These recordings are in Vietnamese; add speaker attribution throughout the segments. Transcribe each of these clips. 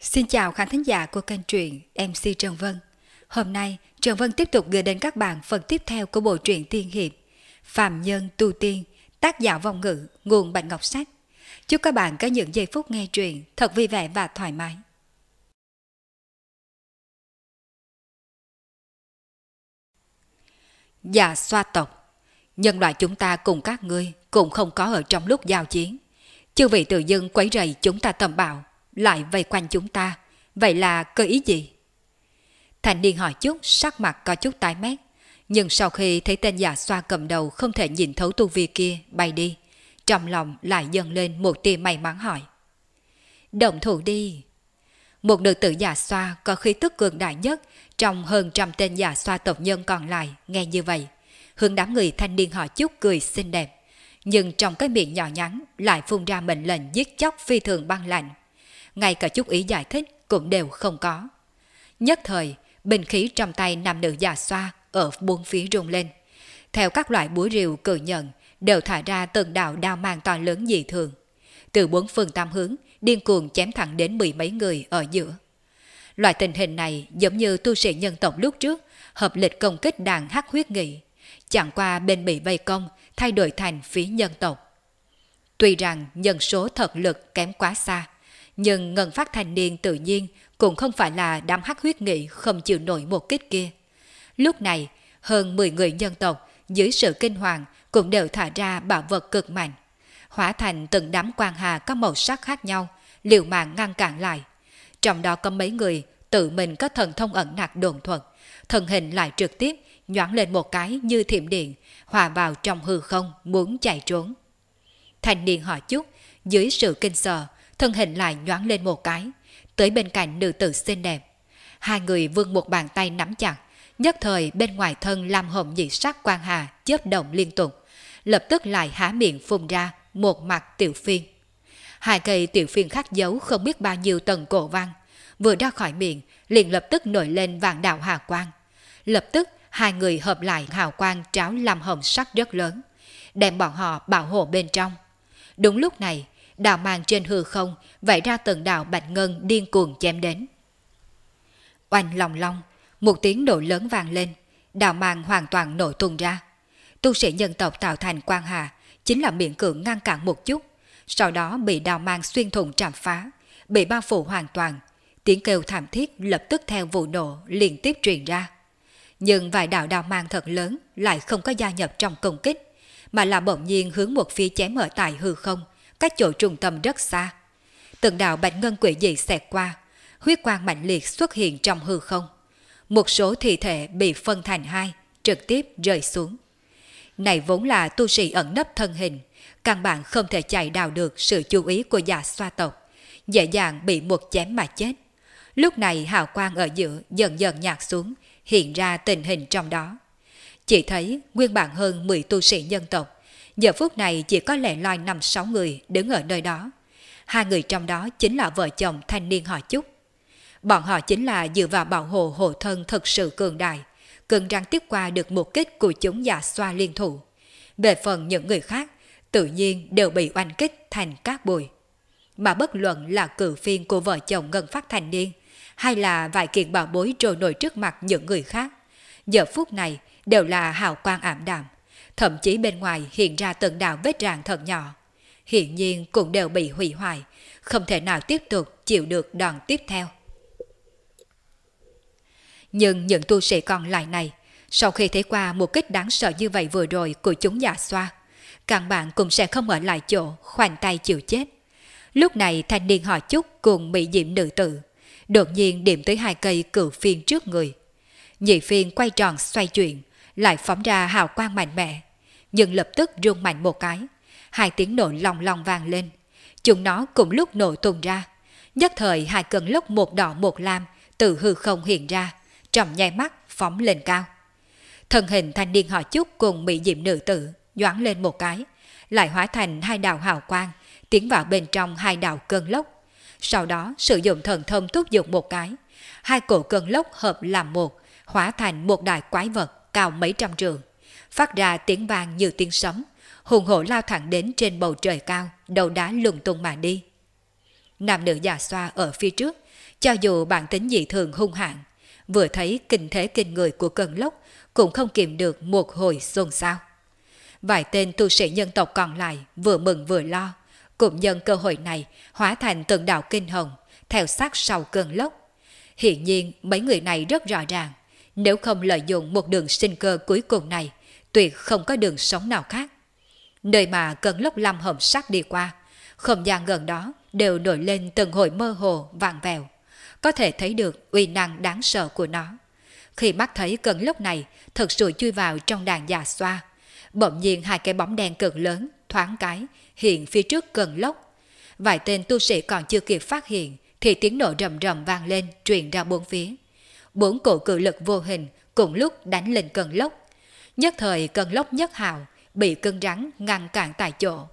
Speaker 1: Xin chào khán thính giả của kênh truyện MC Trần Vân. Hôm nay, Trần Vân tiếp tục gửi đến các bạn phần tiếp theo của bộ truyện tiên hiệp Phàm Nhân Tu Tiên, tác giả Vong Ngữ, nguồn Bạch Ngọc Sách. Chúc các bạn có những giây phút nghe truyện thật vui vẻ và thoải mái. Già xoa tộc, nhân loại chúng ta cùng các ngươi cũng không có ở trong lúc giao chiến. Chư vị tự dưng quấy rầy chúng ta tầm bạo, lại vây quanh chúng ta, vậy là cơ ý gì? Thanh niên hỏi chút, sắc mặt có chút tái mét, nhưng sau khi thấy tên già xoa cầm đầu không thể nhìn thấu tu vi kia bay đi, trong lòng lại dâng lên một tia may mắn hỏi. Động thủ đi. Một nữ tử già xoa có khí tức cường đại nhất trong hơn trăm tên già xoa tộc nhân còn lại nghe như vậy, hướng đám người thanh niên hỏi chút cười xinh đẹp, nhưng trong cái miệng nhỏ nhắn lại phun ra mệnh lệnh giết chóc phi thường băng lạnh. Ngay cả chút ý giải thích cũng đều không có. Nhất thời, binh khí trong tay nam nữ già xoa ở bốn phía rung lên. Theo các loại búa rìu cự nhận đều thả ra từng đạo đao mang to lớn dị thường. Từ bốn phương tam hướng, điên cuồng chém thẳng đến mười mấy người ở giữa. Loại tình hình này giống như tu sĩ nhân tộc lúc trước hợp lịch công kích đàn hắc huyết nghị. Chẳng qua bên bị vây công thay đổi thành phía nhân tộc. Tuy rằng nhân số thật lực kém quá xa, nhưng ngân phát thanh niên tự nhiên cũng không phải là đám hắc huyết nghị không chịu nổi một kích kia. Lúc này, hơn 10 người nhân tộc dưới sự kinh hoàng cũng đều thả ra bảo vật cực mạnh, hóa thành từng đám quang hà có màu sắc khác nhau, liều mạng ngăn cản lại. Trong đó có mấy người tự mình có thần thông ẩn nặc đồn thuật, thần hình lại trực tiếp nhoáng lên một cái như thiểm điện, hòa vào trong hư không muốn chạy trốn. Thanh niên hỏi chút, dưới sự kinh sợ, thân hình lại nhoáng lên một cái, tới bên cạnh nữ tử xinh đẹp. Hai người vươn một bàn tay nắm chặt, nhất thời bên ngoài thân lam hồng nhị sắc quang hà chớp động liên tục, lập tức lại há miệng phun ra một mặt tiểu phiên. Hai cây tiểu phiên khắc dấu không biết bao nhiêu tầng cổ văn, vừa ra khỏi miệng liền lập tức nổi lên vạn đạo hà quang. Lập tức hai người hợp lại hào quang tráo lam hồng sắc rất lớn, đem bọn họ bảo hộ bên trong. Đúng lúc này, đạo mang trên hư không vẫy ra từng đạo bạch ngân điên cuồng chém đến. Oanh long long, một tiếng nổ lớn vang lên, đạo mang hoàn toàn nổ tung ra. Tu sĩ nhân tộc tạo thành quang hà chính là miễn cưỡng ngăn cản một chút, sau đó bị đạo mang xuyên thủng chạm phá, bị bao phủ hoàn toàn. Tiếng kêu thảm thiết lập tức theo vụ nổ liên tiếp truyền ra. Nhưng vài đạo đao mang thật lớn lại không có gia nhập trong công kích, mà là bỗng nhiên hướng một phía chém ở tại hư không, cách chỗ trung tâm rất xa. Từng đạo bạch ngân quỷ dị xẹt qua, huyết quang mạnh liệt xuất hiện trong hư không. Một số thi thể bị phân thành hai, trực tiếp rơi xuống. Này vốn là tu sĩ ẩn nấp thân hình, căn bản không thể chạy đào được sự chú ý của già xoa tộc, dễ dàng bị một chém mà chết. Lúc này hào quang ở giữa dần dần nhạt xuống, hiện ra tình hình trong đó. Chỉ thấy nguyên bản hơn 10 tu sĩ nhân tộc, giờ phút này chỉ có lẻ loi 5-6 người đứng ở nơi đó. Hai người trong đó chính là vợ chồng thanh niên họ Chúc. Bọn họ chính là dựa vào bảo hộ hộ thân thực sự cường đại, cứng rắn tiếp qua được một kích của chúng già xoa liên thủ. Về phần những người khác, tự nhiên đều bị oanh kích thành cát bụi. Mà bất luận là cử phiên của vợ chồng ngân phát thanh niên, hay là vài kiện bảo bối trôi nổi trước mặt những người khác, giờ phút này đều là hào quang ảm đạm, thậm chí bên ngoài hiện ra từng đạo vết rạn thật nhỏ. Hiển nhiên cũng đều bị hủy hoại, không thể nào tiếp tục chịu được đòn tiếp theo. Nhưng những tu sĩ còn lại này, sau khi thấy qua một kích đáng sợ như vậy vừa rồi của chúng già xoa, căn bản cũng sẽ không ở lại chỗ khoanh tay chịu chết. Lúc này thanh niên họ Chúc cùng mỹ diệm nữ tử đột nhiên điểm tới hai cây cửu phiên trước người. Nhị phiên quay tròn xoay chuyển, lại phóng ra hào quang mạnh mẽ, nhưng lập tức rung mạnh một cái, hai tiếng nổ long long vang lên. Chúng nó cùng lúc nổ tung ra, nhất thời hai cơn lốc một đỏ một lam từ hư không hiện ra, trong nháy mắt phóng lên cao. Thân hình thanh niên họ Chúc cùng mỹ diệm nữ tử nhoáng lên một cái, lại hóa thành hai đạo hào quang tiến vào bên trong hai đạo cơn lốc. Sau đó sử dụng thần thông thúc giục một cái, hai cổ cơn lốc hợp làm một, hóa thành một đại quái vật cao mấy trăm trượng, phát ra tiếng vang như tiếng sấm, hùng hổ lao thẳng đến trên bầu trời cao, đầu đá lung tung mà đi. nam nữ già xoa ở phía trước, cho dù bản tính dị thường hung hãn, vừa thấy kinh thế kinh người của cơn lốc cũng không kìm được một hồi xôn xao. Vài tên tu sĩ nhân tộc còn lại vừa mừng vừa lo, cũng nhân cơ hội này hóa thành từng đạo kinh hồng, theo sát sau cơn lốc. Hiển nhiên mấy người này rất rõ ràng, nếu không lợi dụng một đường sinh cơ cuối cùng này, tuyệt không có đường sống nào khác. Nơi mà cơn lốc lâm hầm sát đi qua, không gian gần đó đều nổi lên từng hồi mơ hồ vàng vèo, có thể thấy được uy năng đáng sợ của nó. Khi mắt thấy cơn lốc này thật sự chui vào trong đàn già xoa, bỗng nhiên hai cái bóng đen cực lớn thoáng cái hiện phía trước cơn lốc. Vài tên tu sĩ còn chưa kịp phát hiện thì tiếng nổ rầm rầm vang lên truyền ra bốn phía. Bốn cổ cự lực vô hình cùng lúc đánh lên cơn lốc. Nhất thời cơn lốc nhất hào bị cứng rắn ngăn cản tại chỗ.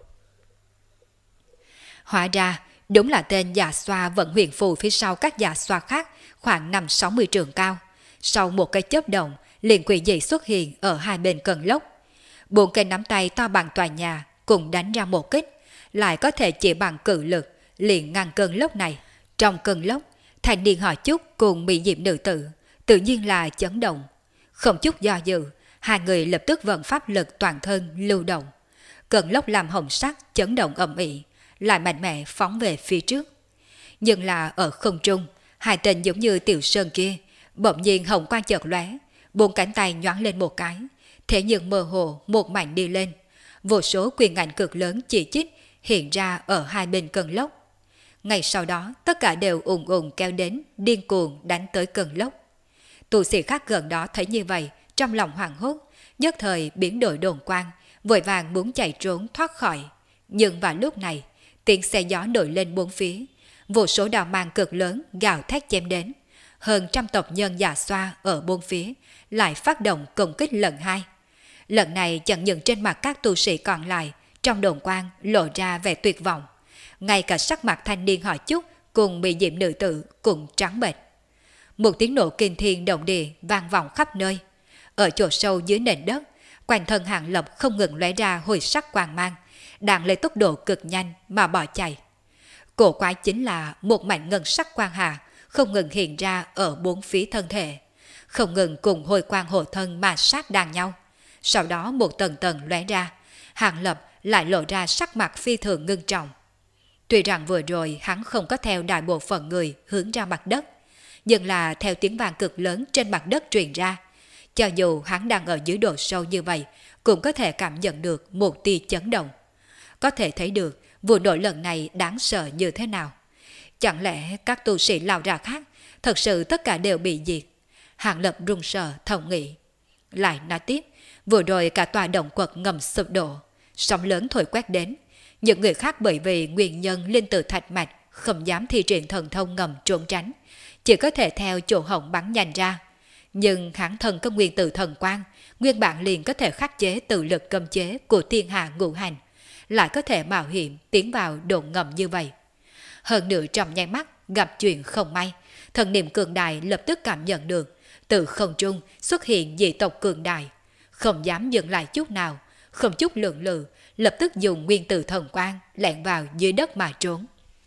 Speaker 1: Hóa ra đúng là tên già xoa vận huyền phù phía sau các già xoa khác khoảng 5-60 trượng cao. Sau một cái chớp động, liền quỷ dị xuất hiện ở hai bên cơn lốc. Bốn cây nắm tay to bằng tòa nhà cùng đánh ra một kích, lại có thể chỉ bằng cự lực liền ngăn cơn lốc này. Trong cơn lốc, thanh niên họ Chúc cùng bị diệm nữ tử tự nhiên là chấn động. Không chút do dự, hai người lập tức vận pháp lực toàn thân lưu động. Cơn lốc làm hồng sắc chấn động ầm ĩ, lại mạnh mẽ phóng về phía trước. Nhưng là ở không trung, hai tên giống như tiểu sơn kia, bỗng nhiên hồng quang chợt lóe, bốn cánh tay nhoáng lên một cái, thế nhưng mơ hồ một mảnh đi lên. Vô số quyền ảnh cực lớn chỉ chít hiện ra ở hai bên cơn lốc. Ngay sau đó, tất cả đều ùn ùn kéo đến, điên cuồng đánh tới cơn lốc. Tu sĩ khác gần đó thấy như vậy, trong lòng hoảng hốt, nhất thời biến đổi đồn quang, vội vàng muốn chạy trốn thoát khỏi. Nhưng vào lúc này, tiếng xe gió nổi lên bốn phía, vô số đào mang cực lớn gào thét chém đến. Hơn trăm tộc nhân già xoa ở bốn phía lại phát động công kích lần hai. Lần này chẳng những trên mặt các tu sĩ còn lại, trong đồn quang lộ ra vẻ tuyệt vọng. Ngay cả sắc mặt thanh niên họ Chúc cùng bị diệm nữ tử cũng trắng bệch. Một tiếng nổ kinh thiên động địa vang vọng khắp nơi. Ở chỗ sâu dưới nền đất, quanh thân Hàng Lập không ngừng lóe ra hồi sắc quang mang, đang lấy tốc độ cực nhanh mà bỏ chạy. Cổ quái chính là một mảnh ngân sắc quang hà không ngừng hiện ra ở bốn phía thân thể, không ngừng cùng hồi quang hộ thân mà sát đàn nhau. Sau đó một tầng tầng lóe ra, Hàng Lập lại lộ ra sắc mặt phi thường ngưng trọng. Tuy rằng vừa rồi hắn không có theo đại bộ phận người hướng ra mặt đất, nhưng là theo tiếng vang cực lớn trên mặt đất truyền ra, cho dù hắn đang ở dưới độ sâu như vậy, cũng có thể cảm nhận được một tia chấn động. Có thể thấy được vụ nổ lần này đáng sợ như thế nào. Chẳng lẽ các tu sĩ lao ra khác, thật sự tất cả đều bị diệt? Hàng Lập run sợ thầm nghĩ. Lại nói tiếp, vừa rồi cả tòa động quật ngầm sụp đổ, sóng lớn thổi quét đến. Những người khác bởi vì nguyên nhân linh tử thạch mạch không dám thi triển thần thông ngầm trốn tránh, chỉ có thể theo chỗ hổng bắn nhanh ra. Nhưng hắn thần có nguyên tử thần quang, nguyên bản liền có thể khắc chế tự lực cấm chế của thiên hạ ngũ hành, lại có thể mạo hiểm tiến vào đồn ngầm như vậy. Hơn nữa trong nháy mắt gặp chuyện không may, thần niệm cường đại lập tức cảm nhận được từ không trung xuất hiện dị tộc cường đại, không dám dừng lại chút nào, không chút lượng lự, lập tức dùng nguyên tử thần quang lẻn vào dưới đất mà trốn.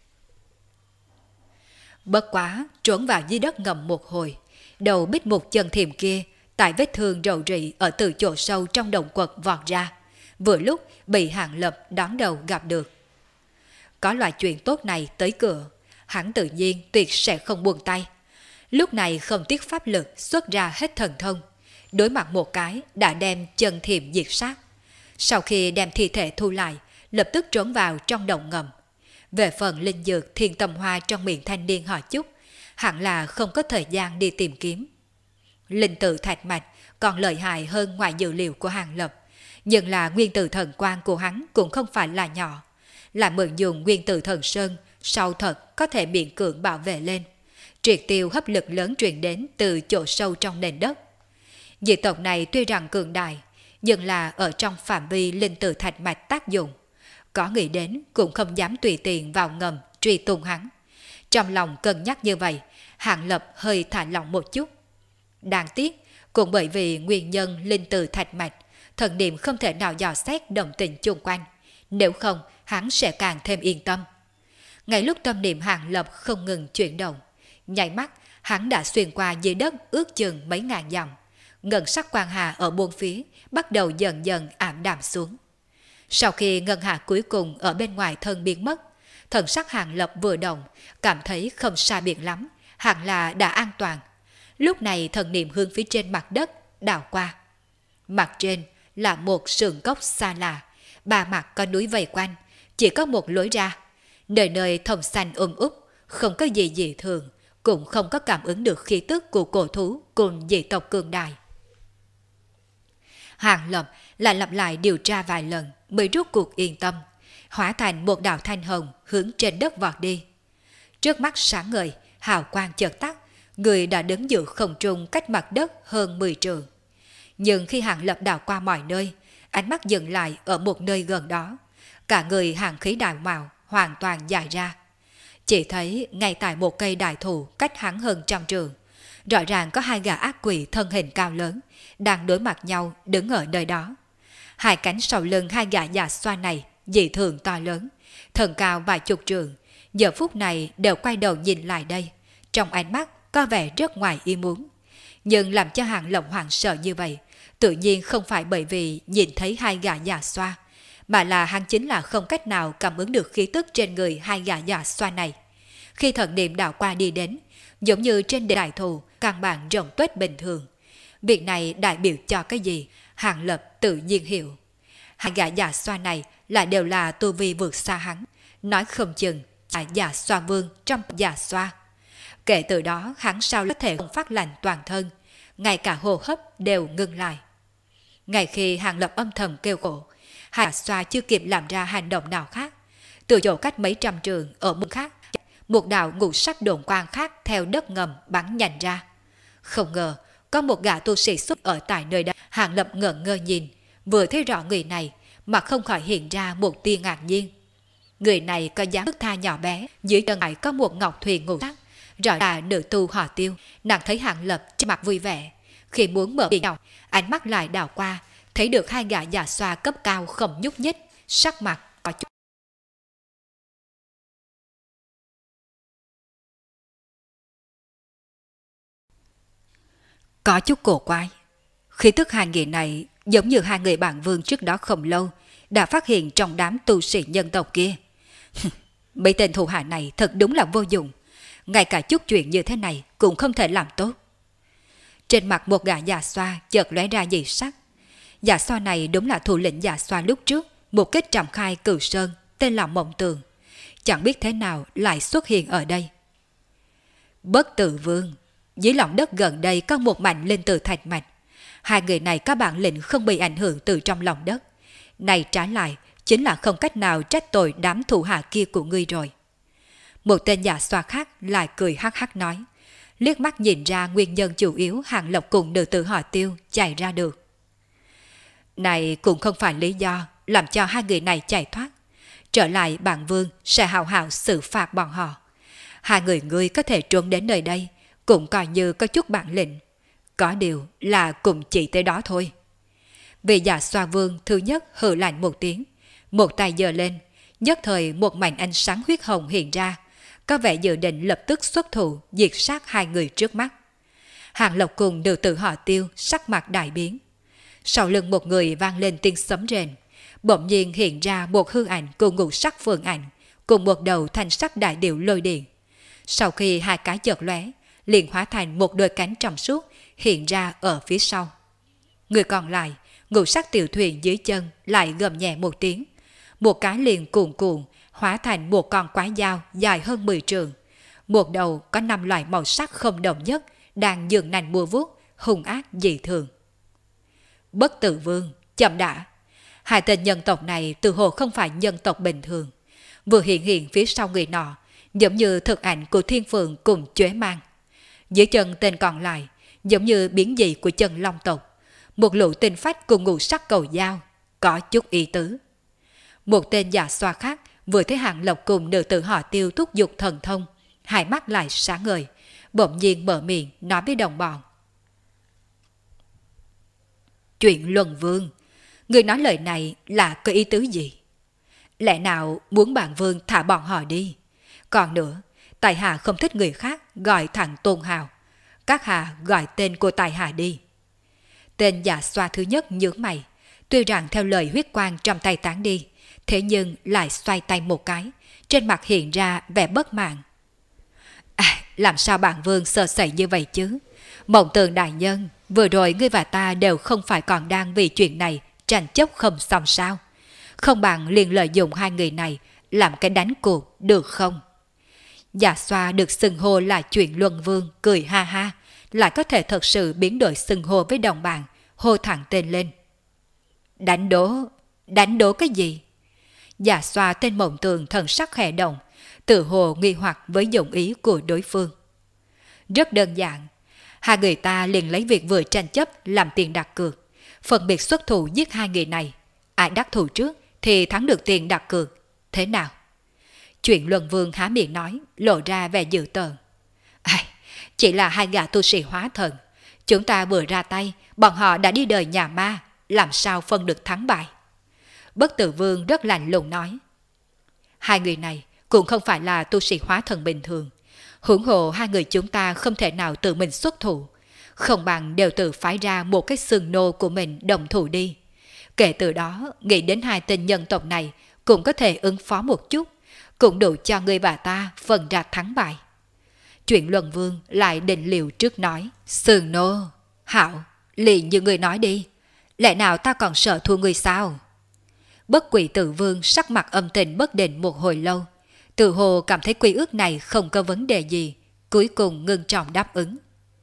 Speaker 1: Bất quá trốn vào dưới đất ngầm một hồi, đầu bích một chân thiềm kia tại vết thương rầu rĩ ở từ chỗ sâu trong động quật vọt ra, vừa lúc bị Hàng Lập đón đầu gặp được. Có loại chuyện tốt này tới cửa, hắn tự nhiên tuyệt sẽ không buông tay. Lúc này không tiếc pháp lực xuất ra hết thần thông, đối mặt một cái đã đem chân thiềm diệt sát. Sau khi đem thi thể thu lại, lập tức trốn vào trong động ngầm. Về phần linh dược thiên tâm hoa trong miệng thanh niên họ Chúc, hẳn là không có thời gian đi tìm kiếm. Linh tử thạch mạch còn lợi hại hơn ngoài dự liệu của Hàng Lập, nhưng là nguyên tử thần quang của hắn cũng không phải là nhỏ. Là mượn dùng nguyên tử thần sơn, sau thật có thể miễn cưỡng bảo vệ lên, triệt tiêu hấp lực lớn truyền đến từ chỗ sâu trong nền đất. Dị tộc này tuy rằng cường đại, nhưng là ở trong phạm vi linh tử thạch mạch tác dụng. Có nghĩ đến cũng không dám tùy tiện vào ngầm truy tung hắn. Trong lòng cân nhắc như vậy, Hàng Lập hơi thả lỏng một chút. Đáng tiếc, cũng bởi vì nguyên nhân linh tử thạch mạch, thần niệm không thể nào dò xét động tình chung quanh, nếu không hắn sẽ càng thêm yên tâm. Ngay lúc tâm niệm Hàng Lập không ngừng chuyển động, nháy mắt hắn đã xuyên qua dưới đất ước chừng mấy ngàn dặm. Ngân sắc quang hà ở buôn phía bắt đầu dần dần ảm đạm xuống. Sau khi ngân hà cuối cùng ở bên ngoài thân biến mất, thần sắc Hàng Lập vừa động, cảm thấy không xa biệt lắm, hẳn là đã an toàn. Lúc này thần niệm hướng phía trên mặt đất đảo qua. Mặt trên là một sườn cốc xa lạ, ba mặt có núi vây quanh, chỉ có một lối ra. Nơi nơi thông xanh úp, không có gì dị thường, cũng không có cảm ứng được khí tức của cổ thú cùng dị tộc cường đại. Hàng Lập lại lặp lại điều tra vài lần mới rút cuộc yên tâm, hóa thành một đạo thanh hồng hướng trên đất vọt đi. Trước mắt sáng ngời, hào quang chợt tắt, người đã đứng giữa không trung cách mặt đất hơn 10 trượng. Nhưng khi Hàng Lập đảo qua mọi nơi, ánh mắt dừng lại ở một nơi gần đó. Cả người hàng khí đại mạo hoàn toàn dài ra. Chỉ thấy ngay tại một cây đại thụ cách hắn hơn 100 trượng, rõ ràng có hai gã ác quỷ thân hình cao lớn, đang đối mặt nhau đứng ở nơi đó. Hai cánh sau lưng hai gã già xoa này dị thường to lớn, thân cao vài chục trượng, giờ phút này đều quay đầu nhìn lại đây, trong ánh mắt có vẻ rất ngoài ý muốn. Nhưng làm cho Hàng Lập hoảng sợ như vậy, tự nhiên không phải bởi vì nhìn thấy hai gã già xoa, mà là hắn chính là không cách nào cảm ứng được khí tức trên người hai gã già xoa này. Khi thần niệm đảo qua đi đến, giống như trên đại thụ căn bản rộng tuếch bình thường. Việc này đại biểu cho cái gì? Hàng Lập tự nhiên hiểu. Hai gã già xoa này lại đều là tu vi vượt xa hắn, nói không chừng là già xoa vương trong già xoa. Kể từ đó hắn sao có thể không phát lạnh toàn thân, ngay cả hô hấp đều ngưng lại. Ngay khi Hàng Lập âm thầm kêu khổ, hai già xoa chưa kịp làm ra hành động nào khác, từ chỗ cách mấy trăm trường ở một khác, một đạo ngũ sắc đồn quang khác theo đất ngầm bắn nhanh ra. Không ngờ có một gã tu sĩ xuất ở tại nơi đây. Hàng Lập ngẩn ngơ nhìn, vừa thấy rõ người này mà không khỏi hiện ra một tia ngạc nhiên. Người này có dáng thước tha nhỏ bé, dưới chân lại có một ngọc thuyền ngũ sắc, rõ là nữ tu họ Tiêu. Nàng thấy Hàng Lập trên mặt vui vẻ, khi muốn mở miệng, ánh mắt lại đảo qua, thấy được hai gã già xoa cấp cao không nhúc nhích, sắc mặt có chút cổ quái. Khí tức hai người này giống như hai người bạn vương trước đó không lâu đã phát hiện trong đám tu sĩ nhân tộc kia. Mấy tên thủ hạ này thật đúng là vô dụng, ngay cả chút chuyện như thế này cũng không thể làm tốt. Trên mặt một gã già xoa chợt lóe ra dị sắc. Già xoa này đúng là thủ lĩnh già xoa lúc trước một kết trầm khai Cửu Sơn, tên là Mộng Tường, chẳng biết thế nào lại xuất hiện ở đây. Bất Tử Vương, dưới lòng đất gần đây có một mảnh linh tử thạch mạch. Hai người này có bản lĩnh không bị ảnh hưởng từ trong lòng đất. Này trái lại chính là không cách nào trách tội đám thủ hạ kia của ngươi rồi. Một tên già xoa khác lại cười hắc hắc nói, liếc mắt nhìn ra nguyên nhân chủ yếu Hàng Lập cùng nữ tử họ Tiêu chạy ra được. Này cũng không phải lý do làm cho hai người này chạy thoát. Trở lại bản vương sẽ hào hào xử phạt bọn họ. Hai người ngươi có thể trốn đến nơi đây cũng coi như có chút bản lĩnh. Có điều là cùng chỉ tới đó thôi. Vị già xoa vương thứ nhất hừ lạnh một tiếng, một tay giơ lên, nhất thời một mảnh ánh sáng huyết hồng hiện ra, có vẻ dự định lập tức xuất thủ diệt sát hai người trước mắt. Hàng Lộc cùng nữ tử họ Tiêu sắc mặt đại biến. Sau lưng một người vang lên tiếng sấm rền, bỗng nhiên hiện ra một hư ảnh cùng ngũ sắc phượng ảnh, cùng một đầu thanh sắc đại điểu lôi điện. Sau khi hai cái chợt lóe, liền hóa thành một đôi cánh trong suốt hiện ra ở phía sau. Người còn lại, ngũ sắc tiểu thuyền dưới chân lại gầm nhẹ một tiếng, một cái liền cuồn cuộn hóa thành một con quái dao dài hơn 10 trượng. Một đầu có 5 loại màu sắc không đồng nhất đang dường nành mua vuốt, hung ác dị thường. Bất Tử Vương, chậm đã. Hai tên nhân tộc này từ hồ không phải nhân tộc bình thường, vừa hiện phía sau người nọ, giống như thực ảnh của Thiên Phượng cùng Chóe Mang. Dưới chân tên còn lại, giống như biến dị của chân Long tộc, một lũ tinh phách cùng ngũ sắc cầu dao, có chút ý tứ. Một tên già xoa khác vừa thấy Hàng Lộc cùng nữ tử họ Tiêu thúc giục thần thông, hai mắt lại sáng ngời, bỗng nhiên mở miệng nói với đồng bọn. Chuyện Luân Vương, người nói lời này là có ý tứ gì? Lẽ nào muốn bản vương thả bọn họ đi? Còn nữa, tại hạ không thích người khác gọi thẳng Tôn Hào. Các hạ gọi tên của tại hạ đi. Tên Dạ Xoa thứ nhất nhướng mày. Tuy rằng theo lời huyết quang trong tay tán đi, thế nhưng lại xoay tay một cái, trên mặt hiện ra vẻ bất mãn. Làm sao bản vương sơ sẩy như vậy chứ? Mộng Tường đại nhân, vừa rồi ngươi và ta đều không phải còn đang vì chuyện này tranh chấp không xong sao? Không bằng liền lợi dụng hai người này làm cái đánh cuộc được không? Dạ Xoa được xưng hô là chuyện luân vương, cười ha ha, lại có thể thật sự biến đổi xưng hô với đồng bạn, hô thẳng tên lên. Đánh đố cái gì? Dạ Xoa tên Mộng Tường thần sắc khẽ động, tự hồ nghi hoặc với dụng ý của đối phương. Rất đơn giản, hai người ta liền lấy việc vừa tranh chấp làm tiền đặt cược, phân biệt xuất thủ giết hai người này. Ai đắc thủ trước thì thắng được tiền đặt cược. Thế nào? Chuyện Luân Vương há miệng nói, lộ ra vẻ dữ tợn. Chỉ là hai gã tu sĩ hóa thần. Chúng ta vừa ra tay, bọn họ đã đi đời nhà ma, làm sao phân được thắng bại? Bất Tử Vương rất lạnh lùng nói. Hai người này cũng không phải là tu sĩ hóa thần bình thường. Huống hồ hai người chúng ta không thể nào tự mình xuất thủ, không bằng đều tự phái ra một cái xương nô của mình đồng thủ đi. Kể từ đó, nghĩ đến hai tên nhân tộc này cũng có thể ứng phó một chút, cũng đủ cho ngươi và ta phân ra thắng bại. Chuyện Luân Vương lại định liều trước nói. Xương nô, hảo, liền như ngươi nói đi. Lẽ nào ta còn sợ thua ngươi sao? Bất Quỷ Tử Vương sắc mặt âm tình bất định một hồi lâu, tự hồ cảm thấy quy ước này không có vấn đề gì, cuối cùng ngưng trọng đáp ứng.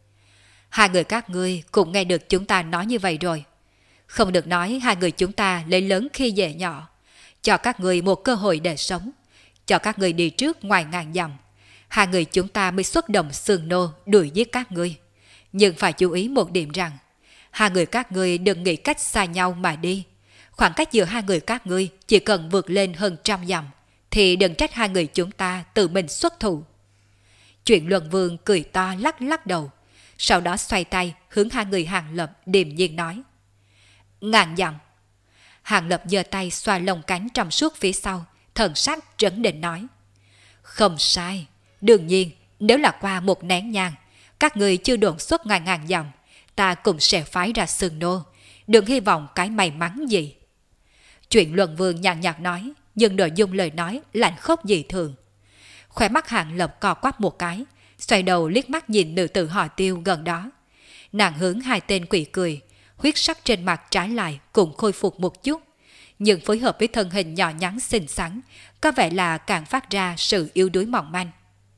Speaker 1: Hai người các ngươi cũng nghe được chúng ta nói như vậy rồi. Không được nói hai người chúng ta lấy lớn khi dễ nhỏ, cho các ngươi một cơ hội để sống, cho các ngươi đi trước ngoài ngàn dặm. Hai người chúng ta mới xuất động xương nô đuổi giết các ngươi. Nhưng phải chú ý một điểm rằng, hai người các ngươi đừng nghĩ cách xa nhau mà đi. Khoảng cách giữa hai người các ngươi chỉ cần vượt lên hơn 100 dặm, thì đừng trách hai người chúng ta tự mình xuất thủ. Chuyện Luân Vương cười to lắc lắc đầu, sau đó xoay tay hướng hai người Hàng Lập điềm nhiên nói. Ngàn dặm. Hàng Lập giơ tay xoa lông cánh trong suốt phía sau, thần sắc trấn định nói. Không sai, đương nhiên nếu là qua một nén nhang, các người chưa đồn xuất ngàn dặm, ta cũng sẽ phái ra sừng nô, đừng hy vọng cái may mắn gì. Chuyện Luân Vương nhàn nhạt nói, nhưng nội dung lời nói lạnh khốc dị thường. Khóe mắt Hàng Lập co quắp một cái, xoay đầu liếc mắt nhìn nữ tử họ Tiêu gần đó. Nàng hướng hai tên quỷ cười, huyết sắc trên mặt trái lại cũng khôi phục một chút, nhưng phối hợp với thân hình nhỏ nhắn xinh xắn, có vẻ là càng phát ra sự yếu đuối mỏng manh.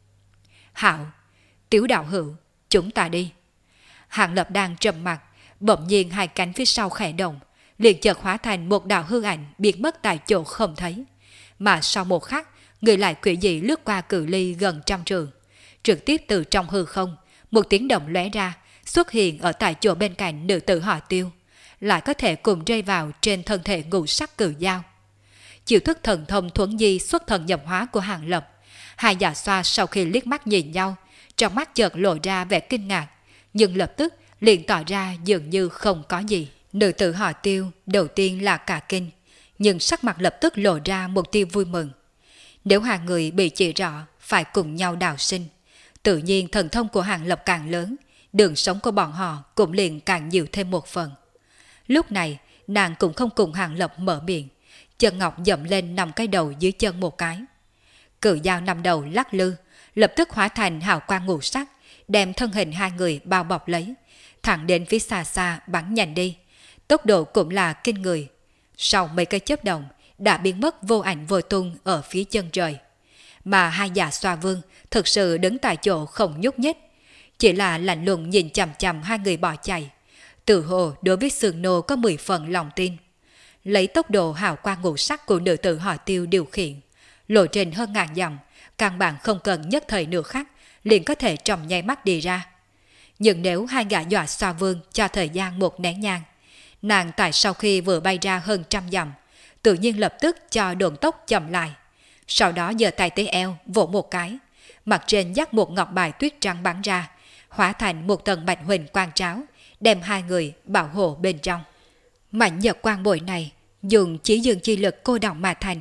Speaker 1: Hạo, Tiếu đạo hữu, chúng ta đi. Hàng Lập đang trầm mặt, bỗng nhiên hai cánh phía sau khẽ động, liền chợt hóa thành một đạo hư ảnh biến mất tại chỗ không thấy. Mà sau một khắc, người lại quỷ dị lướt qua cự ly gần 100 trượng, trực tiếp từ trong hư không, một tiếng động lóe ra, xuất hiện ở tại chỗ bên cạnh nữ tử họ Tiêu, lại có thể cùng rơi vào trên thân thể ngũ sắc cự dao. Chiêu thức thần thông thuấn di xuất thần nhập hóa của Hàng Lập, hai Dạ Xoa sau khi liếc mắt nhìn nhau, trong mắt chợt lộ ra vẻ kinh ngạc, nhưng lập tức liền tỏ ra dường như không có gì. Nữ tử họ Tiêu đầu tiên là cả kinh, nhưng sắc mặt lập tức lộ ra một tia vui mừng. Nếu hai người bị chỉ rõ phải cùng nhau đào sinh, tự nhiên thần thông của Hàng Lập càng lớn, đường sống của bọn họ cũng liền càng nhiều thêm một phần. Lúc này, nàng cũng không cùng Hàng Lập mở miệng, chân ngọc dậm lên nằm cái đầu dưới chân một cái. Cự dao nằm đầu lắc lư, lập tức hóa thành hào quang ngũ sắc, đem thân hình hai người bao bọc lấy, thẳng đến phía xa xa bắn nhanh đi. Tốc độ cũng là kinh người. Sau mấy cái chớp động, đã biến mất vô ảnh vô tung ở phía chân trời. Mà hai Dạ Xoa Vương thực sự đứng tại chỗ không nhúc nhích, chỉ là lạnh lùng nhìn chằm chằm hai người bỏ chạy. Tự hồ đối với Sương Nô có 10 phần lòng tin. Lấy tốc độ hào quang ngũ sắc của nữ tử họ Tiêu điều khiển, lộ trình hơn ngàn dặm, căn bản không cần nhất thời nửa khắc, liền có thể trong nháy mắt đi ra. Nhưng nếu hai gã Dạ Xoa Vương cho thời gian một nén nhang, nàng tại sau khi vừa bay ra hơn 100 dặm, tự nhiên lập tức cho độn tốc chậm lại. Sau đó giơ tay tới eo vỗ một cái, mặt trên dắt một ngọc bài tuyết trắng bắn ra, hóa thành một tầng bạch huỳnh quang tráo, đem hai người bảo hộ bên trong. Mảnh nhật quang bội này dùng chỉ dường chi lực cô động mà thành,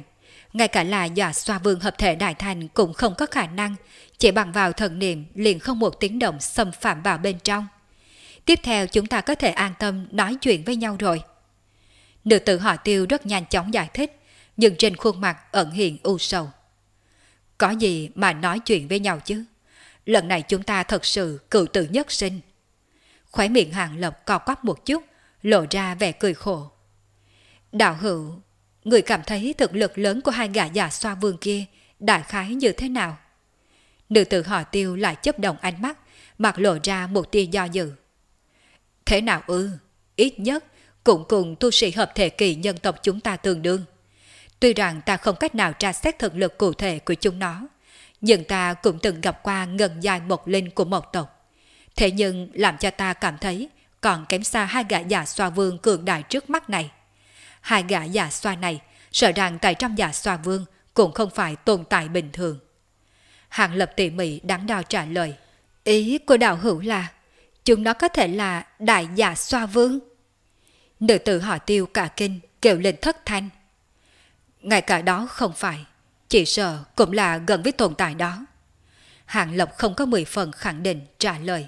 Speaker 1: Ngay cả là Dạ Xoa Vương hợp thể đại thành cũng không có khả năng, chỉ bằng vào thần niệm liền không một tiếng động xâm phạm vào bên trong. Tiếp theo chúng ta có thể an tâm nói chuyện với nhau rồi. Nữ tử họ Tiêu rất nhanh chóng giải thích, nhưng trên khuôn mặt ẩn hiện u sầu. Có gì mà nói chuyện với nhau chứ? Lần này chúng ta thật sự cựu tử nhất sinh. Khóe miệng Hàng Lập co quắp một chút, lộ ra vẻ cười khổ. Đạo hữu, người cảm thấy thực lực lớn của hai gã Dạ Xoa Vương kia đại khái như thế nào? Nữ tử họ Tiêu lại chớp động ánh mắt, mặt lộ ra một tia do dự. Thế nào ư? Ít nhất cũng cùng tu sĩ hợp thể kỳ nhân tộc chúng ta tương đương. Tuy rằng ta không cách nào tra xét thực lực cụ thể của chúng nó, nhưng ta cũng từng gặp qua ngân giai mộc linh của một tộc. Thế nhưng làm cho ta cảm thấy còn kém xa hai gã Dạ Xoa Vương cường đại trước mắt này. Hai gã Dạ Xoa này sợ rằng tại trong Dạ Xoa Vương cũng không phải tồn tại bình thường. Hàng Lập tỉ mỉ đắn đo trả lời. Ý của đạo hữu là chúng nó có thể là đại Dạ Xoa Vương. Nữ tử họ Tiêu cả kinh kêu lên thất thanh. Ngay cả đó không phải, chỉ sợ cũng là gần với tồn tại đó. Hàng Lập không có 10 phần khẳng định trả lời.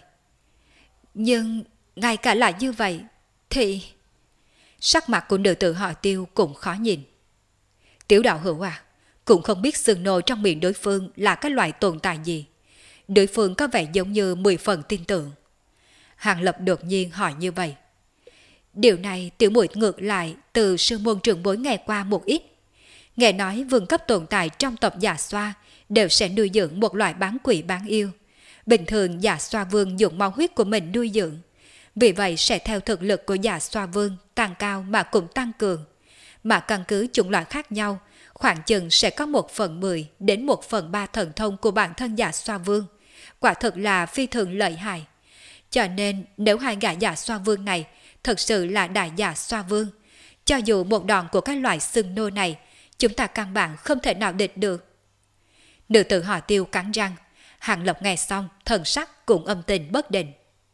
Speaker 1: Nhưng ngay cả là như vậy thì... Sắc mặt của nữ tử họ Tiêu cũng khó nhìn. Tiểu đạo hữu à, cũng không biết sừng nô trong miệng đối phương là cái loại tồn tại gì. Đối phương có vẻ giống như 10 phần tin tưởng. Hàng Lập đột nhiên hỏi như vậy. Điều này tiểu muội ngược lại từ sư môn trưởng bối nghe qua một ít. Nghe nói vương cấp tồn tại trong tộc Dạ Xoa đều sẽ nuôi dưỡng một loại bán quỷ bán yêu. Bình thường Dạ Xoa Vương dùng máu huyết của mình nuôi dưỡng. Vì vậy sẽ theo thực lực của Dạ Xoa Vương tăng cao mà cũng tăng cường. Mà căn cứ chủng loại khác nhau, khoảng chừng sẽ có 1/10 đến 1/3 thần thông của bản thân Dạ Xoa Vương. Quả thực là phi thường lợi hại. Cho nên nếu hai gã Dạ Xoa Vương này thật sự là đại Dạ Xoa Vương, cho dù một đòn của các loại sừng nô này, chúng ta căn bản không thể nào địch được. Nữ tử họ Tiêu cắn răng. Hàng Lập nghe xong, thần sắc cũng âm tình bất định.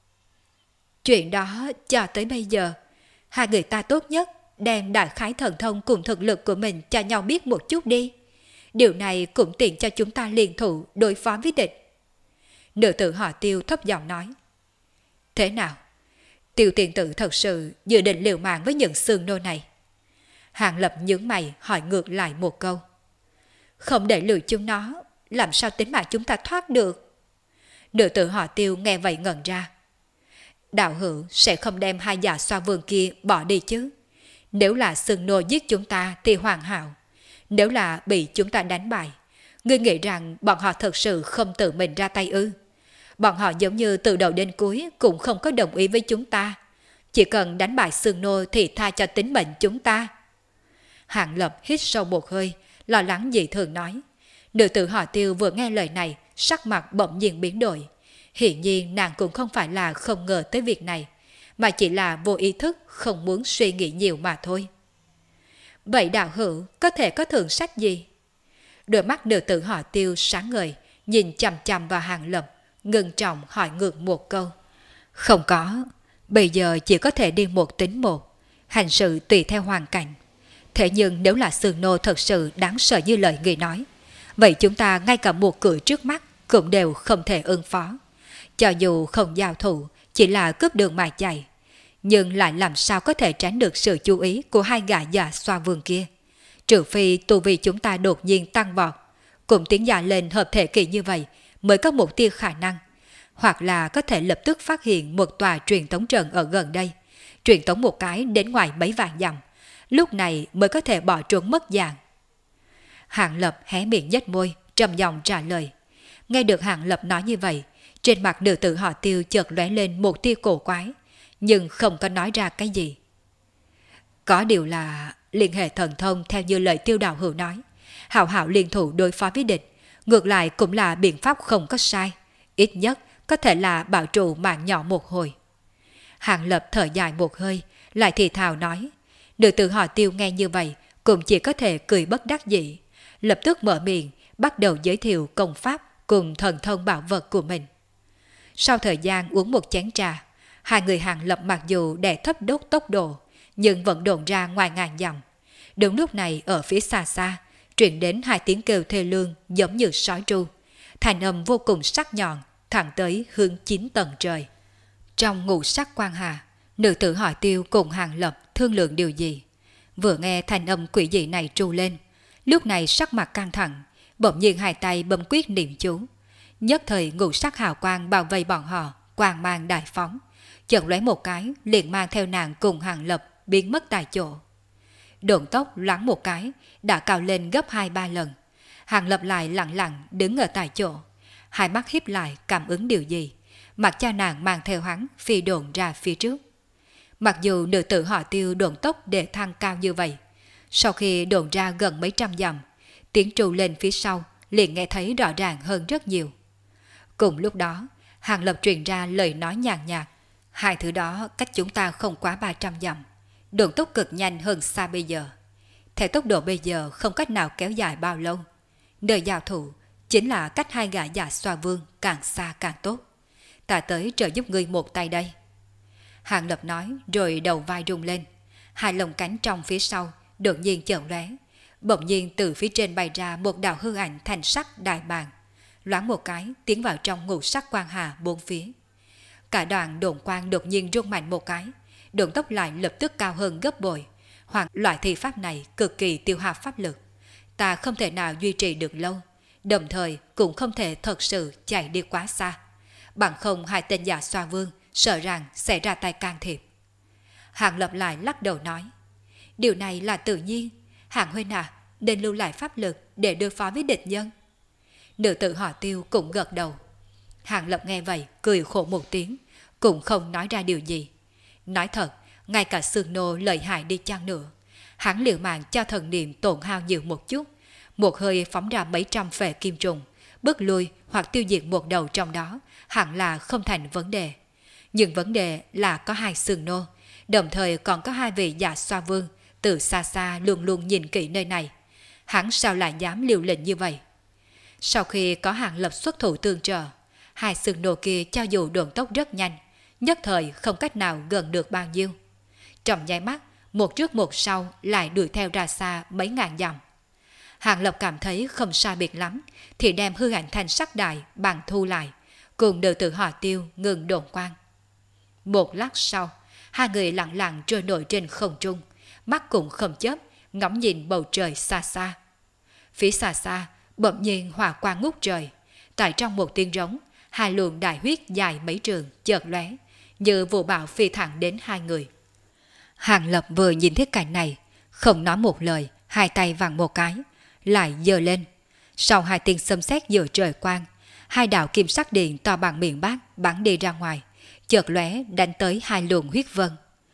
Speaker 1: Chuyện đó cho tới bây giờ, hai người ta tốt nhất đem đại khái thần thông cùng thực lực của mình cho nhau biết một chút đi. Điều này cũng tiện cho chúng ta liên thủ đối phó với địch. Nữ tử họ Tiêu thấp giọng nói. Thế nào? Tiêu tiền tử thật sự dự định liều mạng với những sừng nô này? Hàng Lập nhướng mày hỏi ngược lại một câu. Không để lừa chúng nó, làm sao tính mạng chúng ta thoát được? Nữ tử họ Tiêu nghe vậy ngẩn ra. Đạo hữu sẽ không đem hai Dạ Xoa Vương kia bỏ đi chứ? Nếu là sừng nô giết chúng ta thì hoàn hảo. Nếu là bị chúng ta đánh bại, ngươi nghĩ rằng bọn họ thật sự không tự mình ra tay ư? Bọn họ giống như từ đầu đến cuối cũng không có đồng ý với chúng ta. Chỉ cần đánh bại sừng nô thì tha cho tính mệnh chúng ta. Hàng Lập hít sâu một hơi, lo lắng dị thường nói. Nữ tử họ Tiêu vừa nghe lời này, sắc mặt bỗng nhiên biến đổi. Hiển nhiên nàng cũng không phải là không ngờ tới việc này, mà chỉ là vô ý thức không muốn suy nghĩ nhiều mà thôi. Vậy đạo hữu có thể có thượng sách gì? Đôi mắt nữ tử họ Tiêu sáng ngời, nhìn chằm chằm vào Hàng Lập, ngưng trọng hỏi ngược một câu. Không có, bây giờ chỉ có thể đi một tính một, hành sự tùy theo hoàn cảnh. Thế nhưng nếu là sừng nô thật sự đáng sợ như lời người nói, vậy chúng ta ngay cả một cửa trước mắt cũng đều không thể ứng phó. Cho dù không giao thủ, chỉ là cướp đường mà chạy, nhưng lại làm sao có thể tránh được sự chú ý của hai gã Dạ Xoa Vương kia. Trừ phi tu vi chúng ta đột nhiên tăng vọt, cùng tiến giả lên hợp thể kỳ như vậy mới có một tia khả năng. Hoặc là có thể lập tức phát hiện một tòa truyền tống trận ở gần đây, truyền tống một cái đến ngoài mấy vạn dặm, lúc này mới có thể bỏ trốn mất dạng. Hàng Lập hé miệng nhếch môi, trầm giọng trả lời. Nghe được Hàng Lập nói như vậy, trên mặt nữ tử họ Tiêu chợt lóe lên một tia cổ quái, nhưng không có nói ra cái gì. Có điều là liên hệ thần thông theo như lời Tiêu đạo hữu nói, hảo hảo liên thủ đối phó với địch, ngược lại cũng là biện pháp không có sai, ít nhất có thể là bảo trụ mạng nhỏ một hồi. Hàng Lập thở dài một hơi, lại thì thào nói. Nữ tử họ Tiêu nghe như vậy cũng chỉ có thể cười bất đắc dĩ, lập tức mở miệng bắt đầu giới thiệu công pháp cùng thần thông bảo vật của mình. Sau thời gian uống một chén trà, hai người Hàng Lập mặc dù đè thấp tốc độ, nhưng vẫn đồn ra ngoài ngàn dặm. Đúng lúc này ở phía xa xa truyền đến hai tiếng kêu thê lương giống như sói tru. Thanh âm vô cùng sắc nhọn, thẳng tới hướng 9 tầng trời. Trong ngũ sắc quan hà, nữ tử hỏi Tiêu cùng Hàng Lập thương lượng điều gì. Vừa nghe thanh âm quỷ dị này tru lên, lúc này sắc mặt căng thẳng, bỗng nhiên hai tay bấm quyết niệm chú. Nhất thời ngũ sắc hào quang bao vây bọn họ, quang mang đại phóng. Chợt lóe một cái, liền mang theo nàng cùng Hàng Lập biến mất tại chỗ. Độn tốc loáng một cái, đã cao lên gấp 2-3 lần. Hàng Lập lại lặng lặng đứng ở tại chỗ, hai mắt híp lại cảm ứng điều gì, mặc cho nàng mang theo hắn phi độn ra phía trước. Mặc dù nữ tử họ Tiêu độn tốc để thăng cao như vậy, sau khi độn ra gần mấy trăm dặm, tiếng trù lên phía sau liền nghe thấy rõ ràng hơn rất nhiều. Cùng lúc đó, Hàng Lập truyền ra lời nói nhàn nhạt, hai thứ đó cách chúng ta không quá 300 dặm, độn tốc cực nhanh hơn xa bây giờ. Theo tốc độ bây giờ không cách nào kéo dài bao lâu. Nơi giao thủ chính là cách hai gã Dạ Xoa Vương càng xa càng tốt. Ta tới trợ giúp ngươi một tay đây. Hàng Lập nói rồi đầu vai rung lên. Hai lồng cánh trong phía sau đột nhiên chợt lóe. Bỗng nhiên từ phía trên bay ra một đạo hư ảnh thanh sắc đại bàng. Loáng một cái tiến vào trong ngũ sắc quang hà bốn phía. Cả đoàn độn quang đột nhiên rung mạnh một cái. Độn tốc lại lập tức cao hơn gấp bội. Hoặc loại thi pháp này cực kỳ tiêu hao pháp lực. Ta không thể nào duy trì được lâu. Đồng thời cũng không thể thật sự chạy đi quá xa. Bằng không hai tên Dạ Xoa Vương sợ rằng sẽ ra tay can thiệp. Hàng Lập lại lắc đầu nói, điều này là tự nhiên. Hàng huynh à, nên lưu lại pháp lực để đối phó với địch nhân. Nữ tử họ Tiêu cũng gật đầu. Hàng Lập nghe vậy cười khổ một tiếng, cũng không nói ra điều gì. Nói thật, ngay cả Sương Nô lợi hại đi chăng nữa, hắn liều mạng cho thần niệm tổn hao nhiều một chút, một hơi phóng ra mấy trăm phệ kim trùng, bước lui hoặc tiêu diệt một đầu trong đó, hẳn là không thành vấn đề. Nhưng vấn đề là có hai Sương Nô, đồng thời còn có hai vị Dạ Xoa Vương từ xa xa luôn luôn nhìn kỹ nơi này. Hắn sao lại dám liều lĩnh như vậy? Sau khi có Hàng Lập xuất thủ tương trợ, hai Sương Nô kia cho dù độn tốc rất nhanh, nhất thời không cách nào gần được bao nhiêu. Trong nháy mắt, một trước một sau lại đuổi theo ra xa mấy ngàn dặm. Hàng Lập cảm thấy không sai biệt lắm, thì đem hư ảnh thanh sắc đại bằng thu lại, cùng nữ tử họ Tiêu ngừng độn quang. Một lát sau, hai người lặng lặng trôi nổi trên không trung, mắt cũng không chớp, ngắm nhìn bầu trời xa xa. Phía xa xa, bỗng nhiên hỏa quang ngút trời, tại trong một tiếng rống, hai luồng đại huyết dài mấy trường chợt lóe, như vụ bão phi thẳng đến hai người. Hàng Lập vừa nhìn thấy cảnh này, không nói một lời, hai tay vặn một cái, lại giơ lên. Sau hai tiếng xâm xét giữa trời quang, hai đạo kim sắc điện to bằng miệng bát bắn đi ra ngoài, chợt lóe đánh tới hai luồng huyết vân.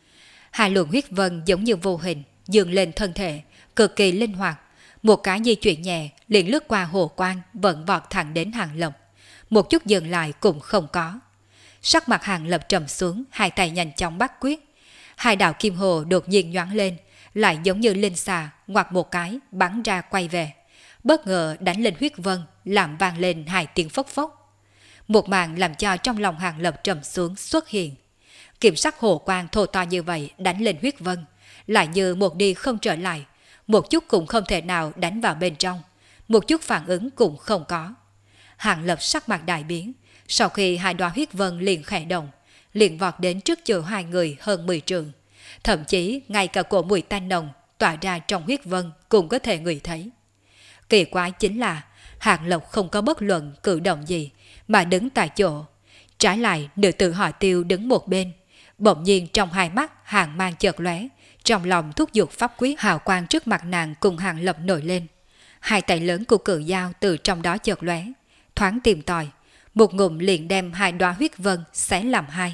Speaker 1: Hai luồng huyết vân giống như vô hình, dường lên thân thể, cực kỳ linh hoạt. Một cái di chuyển nhẹ, liền lướt qua hồ quang, vẫn vọt thẳng đến Hàng Lập. Một chút dừng lại cũng không có. Sắc mặt Hàng Lập trầm xuống, hai tay nhanh chóng bắt quyết. Hai đạo kim hồ đột nhiên nhoáng lên, lại giống như linh xà, ngoặt một cái, bắn ra quay về. Bất ngờ đánh lên huyết vân, làm vang lên hai tiếng phốc phốc. Một màn làm cho trong lòng Hàng Lập trầm xuống xuất hiện. Kiểm sắc hồ quang thô to như vậy đánh lên huyết vân, lại như một đi không trở lại, một chút cũng không thể nào đánh vào bên trong, một chút phản ứng cũng không có. Hàng Lập sắc mặt đại biến, sau khi hai đóa huyết vân liền khẽ động, liền vọt đến trước chỗ hai người hơn 10 trượng, thậm chí ngay cả cổ mùi tanh nồng tỏa ra trong huyết vân cũng có thể ngửi thấy. Kỳ quái chính là Hàng Lập không có bất luận cử động gì mà đứng tại chỗ, trái lại nữ tử họ Tiêu đứng một bên. Bỗng nhiên trong hai mắt Hàng mang chợt lóe, trong lòng thúc giục pháp quyết, hào quang trước mặt nàng cùng Hàng Lập nổi lên. Hai tay lớn của cự dao từ trong đó chợt lóe, thoáng tìm tòi, một ngụm liền đem hai đóa huyết vân xé làm hai.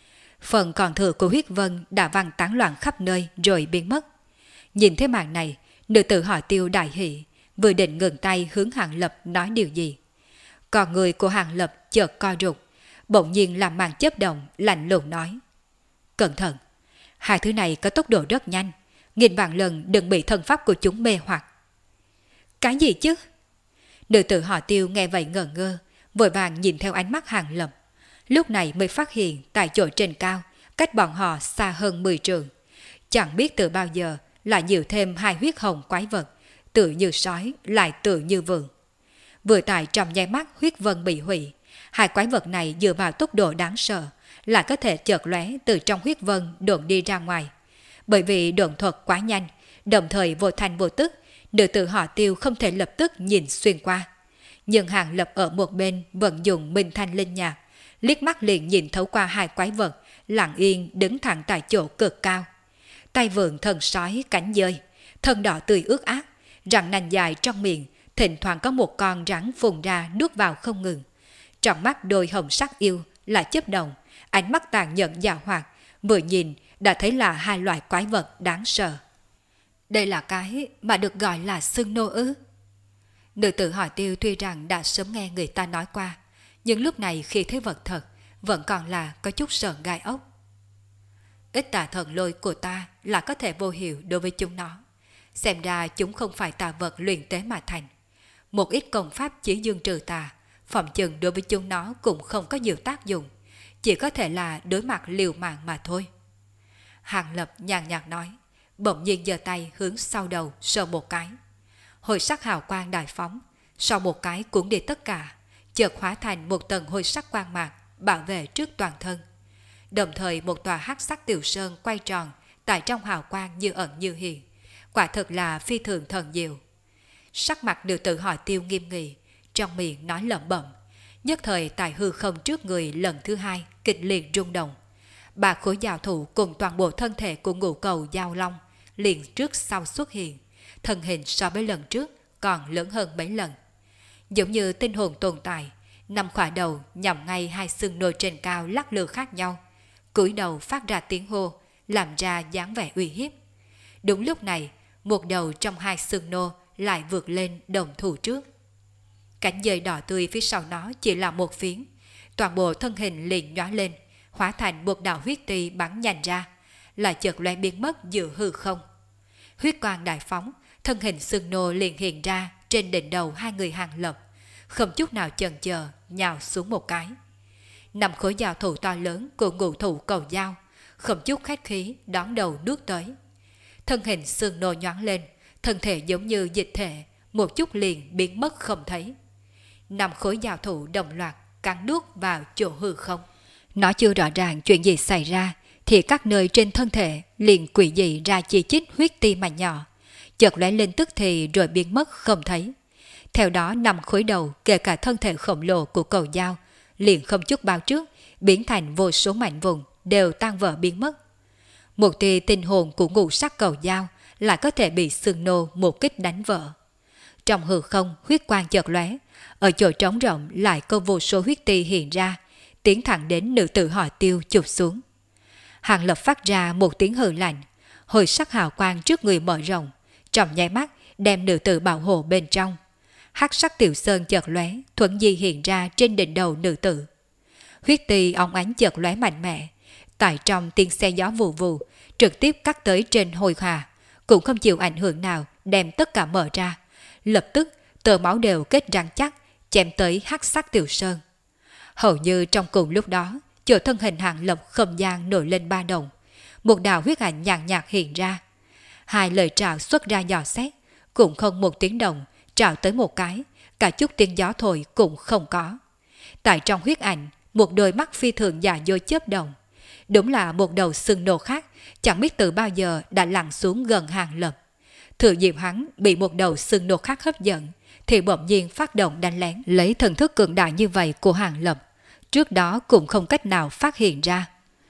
Speaker 1: Phần còn thừa của huyết vân đã văng tán loạn khắp nơi rồi biến mất. Nhìn thấy màn này, nữ tử họ Tiêu đại hỉ, vừa định ngừng tay hướng Hàng Lập nói điều gì. Còn người của Hàng Lập chợt co rụt, bỗng nhiên làm màn chớp động, lạnh lùng nói: cẩn thận, hai thứ này có tốc độ rất nhanh, nghìn vạn lần đừng bị thân pháp của chúng mê hoặc. Cái gì chứ? Nữ tử họ Tiêu nghe vậy ngờ ngơ, vội vàng nhìn theo ánh mắt Hàng Lập. Lúc này mới phát hiện tại chỗ trên cao, cách bọn họ xa hơn 10 trượng. Chẳng biết từ bao giờ lại nhiều thêm hai huyết hồng quái vật, tự như sói lại tự như vượn. Vừa tại trong nháy mắt huyết vân bị hủy, hai quái vật này dựa vào tốc độ đáng sợ, lại có thể chợt lóe từ trong huyết vân độn đi ra ngoài. Bởi vì độn thuật quá nhanh, đồng thời vô thành vô tức, nữ tử họ Tiêu không thể lập tức nhìn xuyên qua. Nhưng Hàng Lập ở một bên vận dụng Minh Thanh Linh Nhạc, liếc mắt liền nhìn thấu qua hai quái vật, lặng yên đứng thẳng tại chỗ cực cao. Tay vượn thân sói cánh dơi, thân đỏ tươi ướt át, răng nanh dài trong miệng, thỉnh thoảng có một con rắn phun ra nuốt vào không ngừng. Trong mắt đôi hồng sắc yêu lại chớp động, ánh mắt tàn nhẫn dã hoạt, vừa nhìn đã thấy là hai loại quái vật đáng sợ. Đây là cái mà được gọi là xương nô ư? Nữ tử họ Tiêu tuy rằng đã sớm nghe người ta nói qua, nhưng lúc này khi thấy vật thật, vẫn còn là có chút sợn gai ốc. Ít tà thần lôi của ta là có thể vô hiệu đối với chúng nó. Xem ra chúng không phải tà vật luyện tế mà thành. Một ít công pháp chỉ dương trừ tà, phòng chừng đối với chúng nó cũng không có nhiều tác dụng, chỉ có thể là đối mặt liều mạng mà thôi. Hàng Lập nhàn nhạt nói, bỗng nhiên giơ tay hướng sau đầu sờ một cái. Hồi sắc hào quang đại phóng, sau một cái cuốn đi tất cả, chợt hóa thành một tầng hồi sắc quang mạc bảo vệ trước toàn thân. Đồng thời một tòa hắc sắc tiểu sơn quay tròn tại trong hào quang như ẩn như hiện, quả thực là phi thường thần diệu. Sắc mặt nữ tử họ Tiêu nghiêm nghị, trong miệng nói lẩm bẩm, nhất thời tại hư không trước người lần thứ hai kịch liệt rung động. Ba khối giao thủ cùng toàn bộ thân thể của ngũ cầu giao long liền trước sau xuất hiện, thân hình so với lần trước còn lớn hơn mấy lần. Giống như tinh hồn tồn tại, năm khỏa đầu nhằm ngay hai xương nôi trên cao lắc lư khác nhau, cúi đầu phát ra tiếng hô, làm ra dáng vẻ uy hiếp. Đúng lúc này, một đầu trong hai xương nô lại vượt lên đồng thủ trước. Cánh dây đỏ tươi phía sau nó chỉ là một phiến, toàn bộ thân hình liền nhóa lên, hóa thành một đạo huyết ti bắn nhanh ra, lại chợt lóe biến mất giữa hư không. Huyết quang đại phóng, thân hình xương nô liền hiện ra trên đỉnh đầu hai người Hàng Lập, không chút nào chần chờ nhào xuống một cái. Năm khối giao thủ to lớn của ngũ thủ cầu dao, không chút khách khí đón đầu nuốt tới. Thân hình xương nô nhoáng lên, thân thể giống như dịch thể, một chút liền biến mất không thấy. Năm khối giao thủ đồng loạt cắn nuốt vào chỗ hư không. Nó chưa rõ ràng chuyện gì xảy ra, thì các nơi trên thân thể liền quỷ dị ra chi chít huyết ti mảnh nhỏ, chợt lóe lên tức thì rồi biến mất không thấy. Theo đó năm khối đầu kể cả thân thể khổng lồ của cầu dao liền không chút báo trước biến thành vô số mảnh vụn đều tan vỡ biến mất. Một tia tinh hồn của ngũ sắc cầu dao lại có thể bị xương nô một kích đánh vỡ. Trong hư không huyết quang chợt lóe, ở chỗ trống rộng lại có vô số huyết ti hiện ra, tiến thẳng đến nữ tử họ Tiêu chụp xuống. Hàng Lập phát ra một tiếng hừ lạnh, hồi sắc hào quang trước người mở rộng, trong nháy mắt đem nữ tử bảo hộ bên trong. Hắc sắc tiểu sơn chợt lóe, thuận di hiện ra trên đỉnh đầu nữ tử. Huyết ti óng ánh chợt lóe mạnh mẽ, tại trong tiếng xe gió vù vù, trực tiếp cắt tới trên hồi hòa, cũng không chịu ảnh hưởng nào đem tất cả mở ra. Lập tức tờ máu đều kết răng chắc, chém tới hắc sắc tiểu sơn. Hầu như trong cùng lúc đó, chỗ thân hình Hàng Lập không gian nổi lên ba động, một đạo huyết ảnh nhàn nhạt hiện ra. Hai lời trảo xuất ra dò xét, cũng không một tiếng động, trảo tới một cái, cả chút tiếng gió thổi cũng không có. Tại trong huyết ảnh, một đôi mắt phi thường giả dối chớp động. Đúng là một đầu xương nô khác, chẳng biết từ bao giờ đã lặn xuống gần Hàng Lập. Thừa dịp hắn bị một đầu xương nô khác hấp dẫn, thì bỗng nhiên phát động đánh lén, lấy thần thức cường đại như vậy của Hàng Lập, trước đó cũng không cách nào phát hiện ra.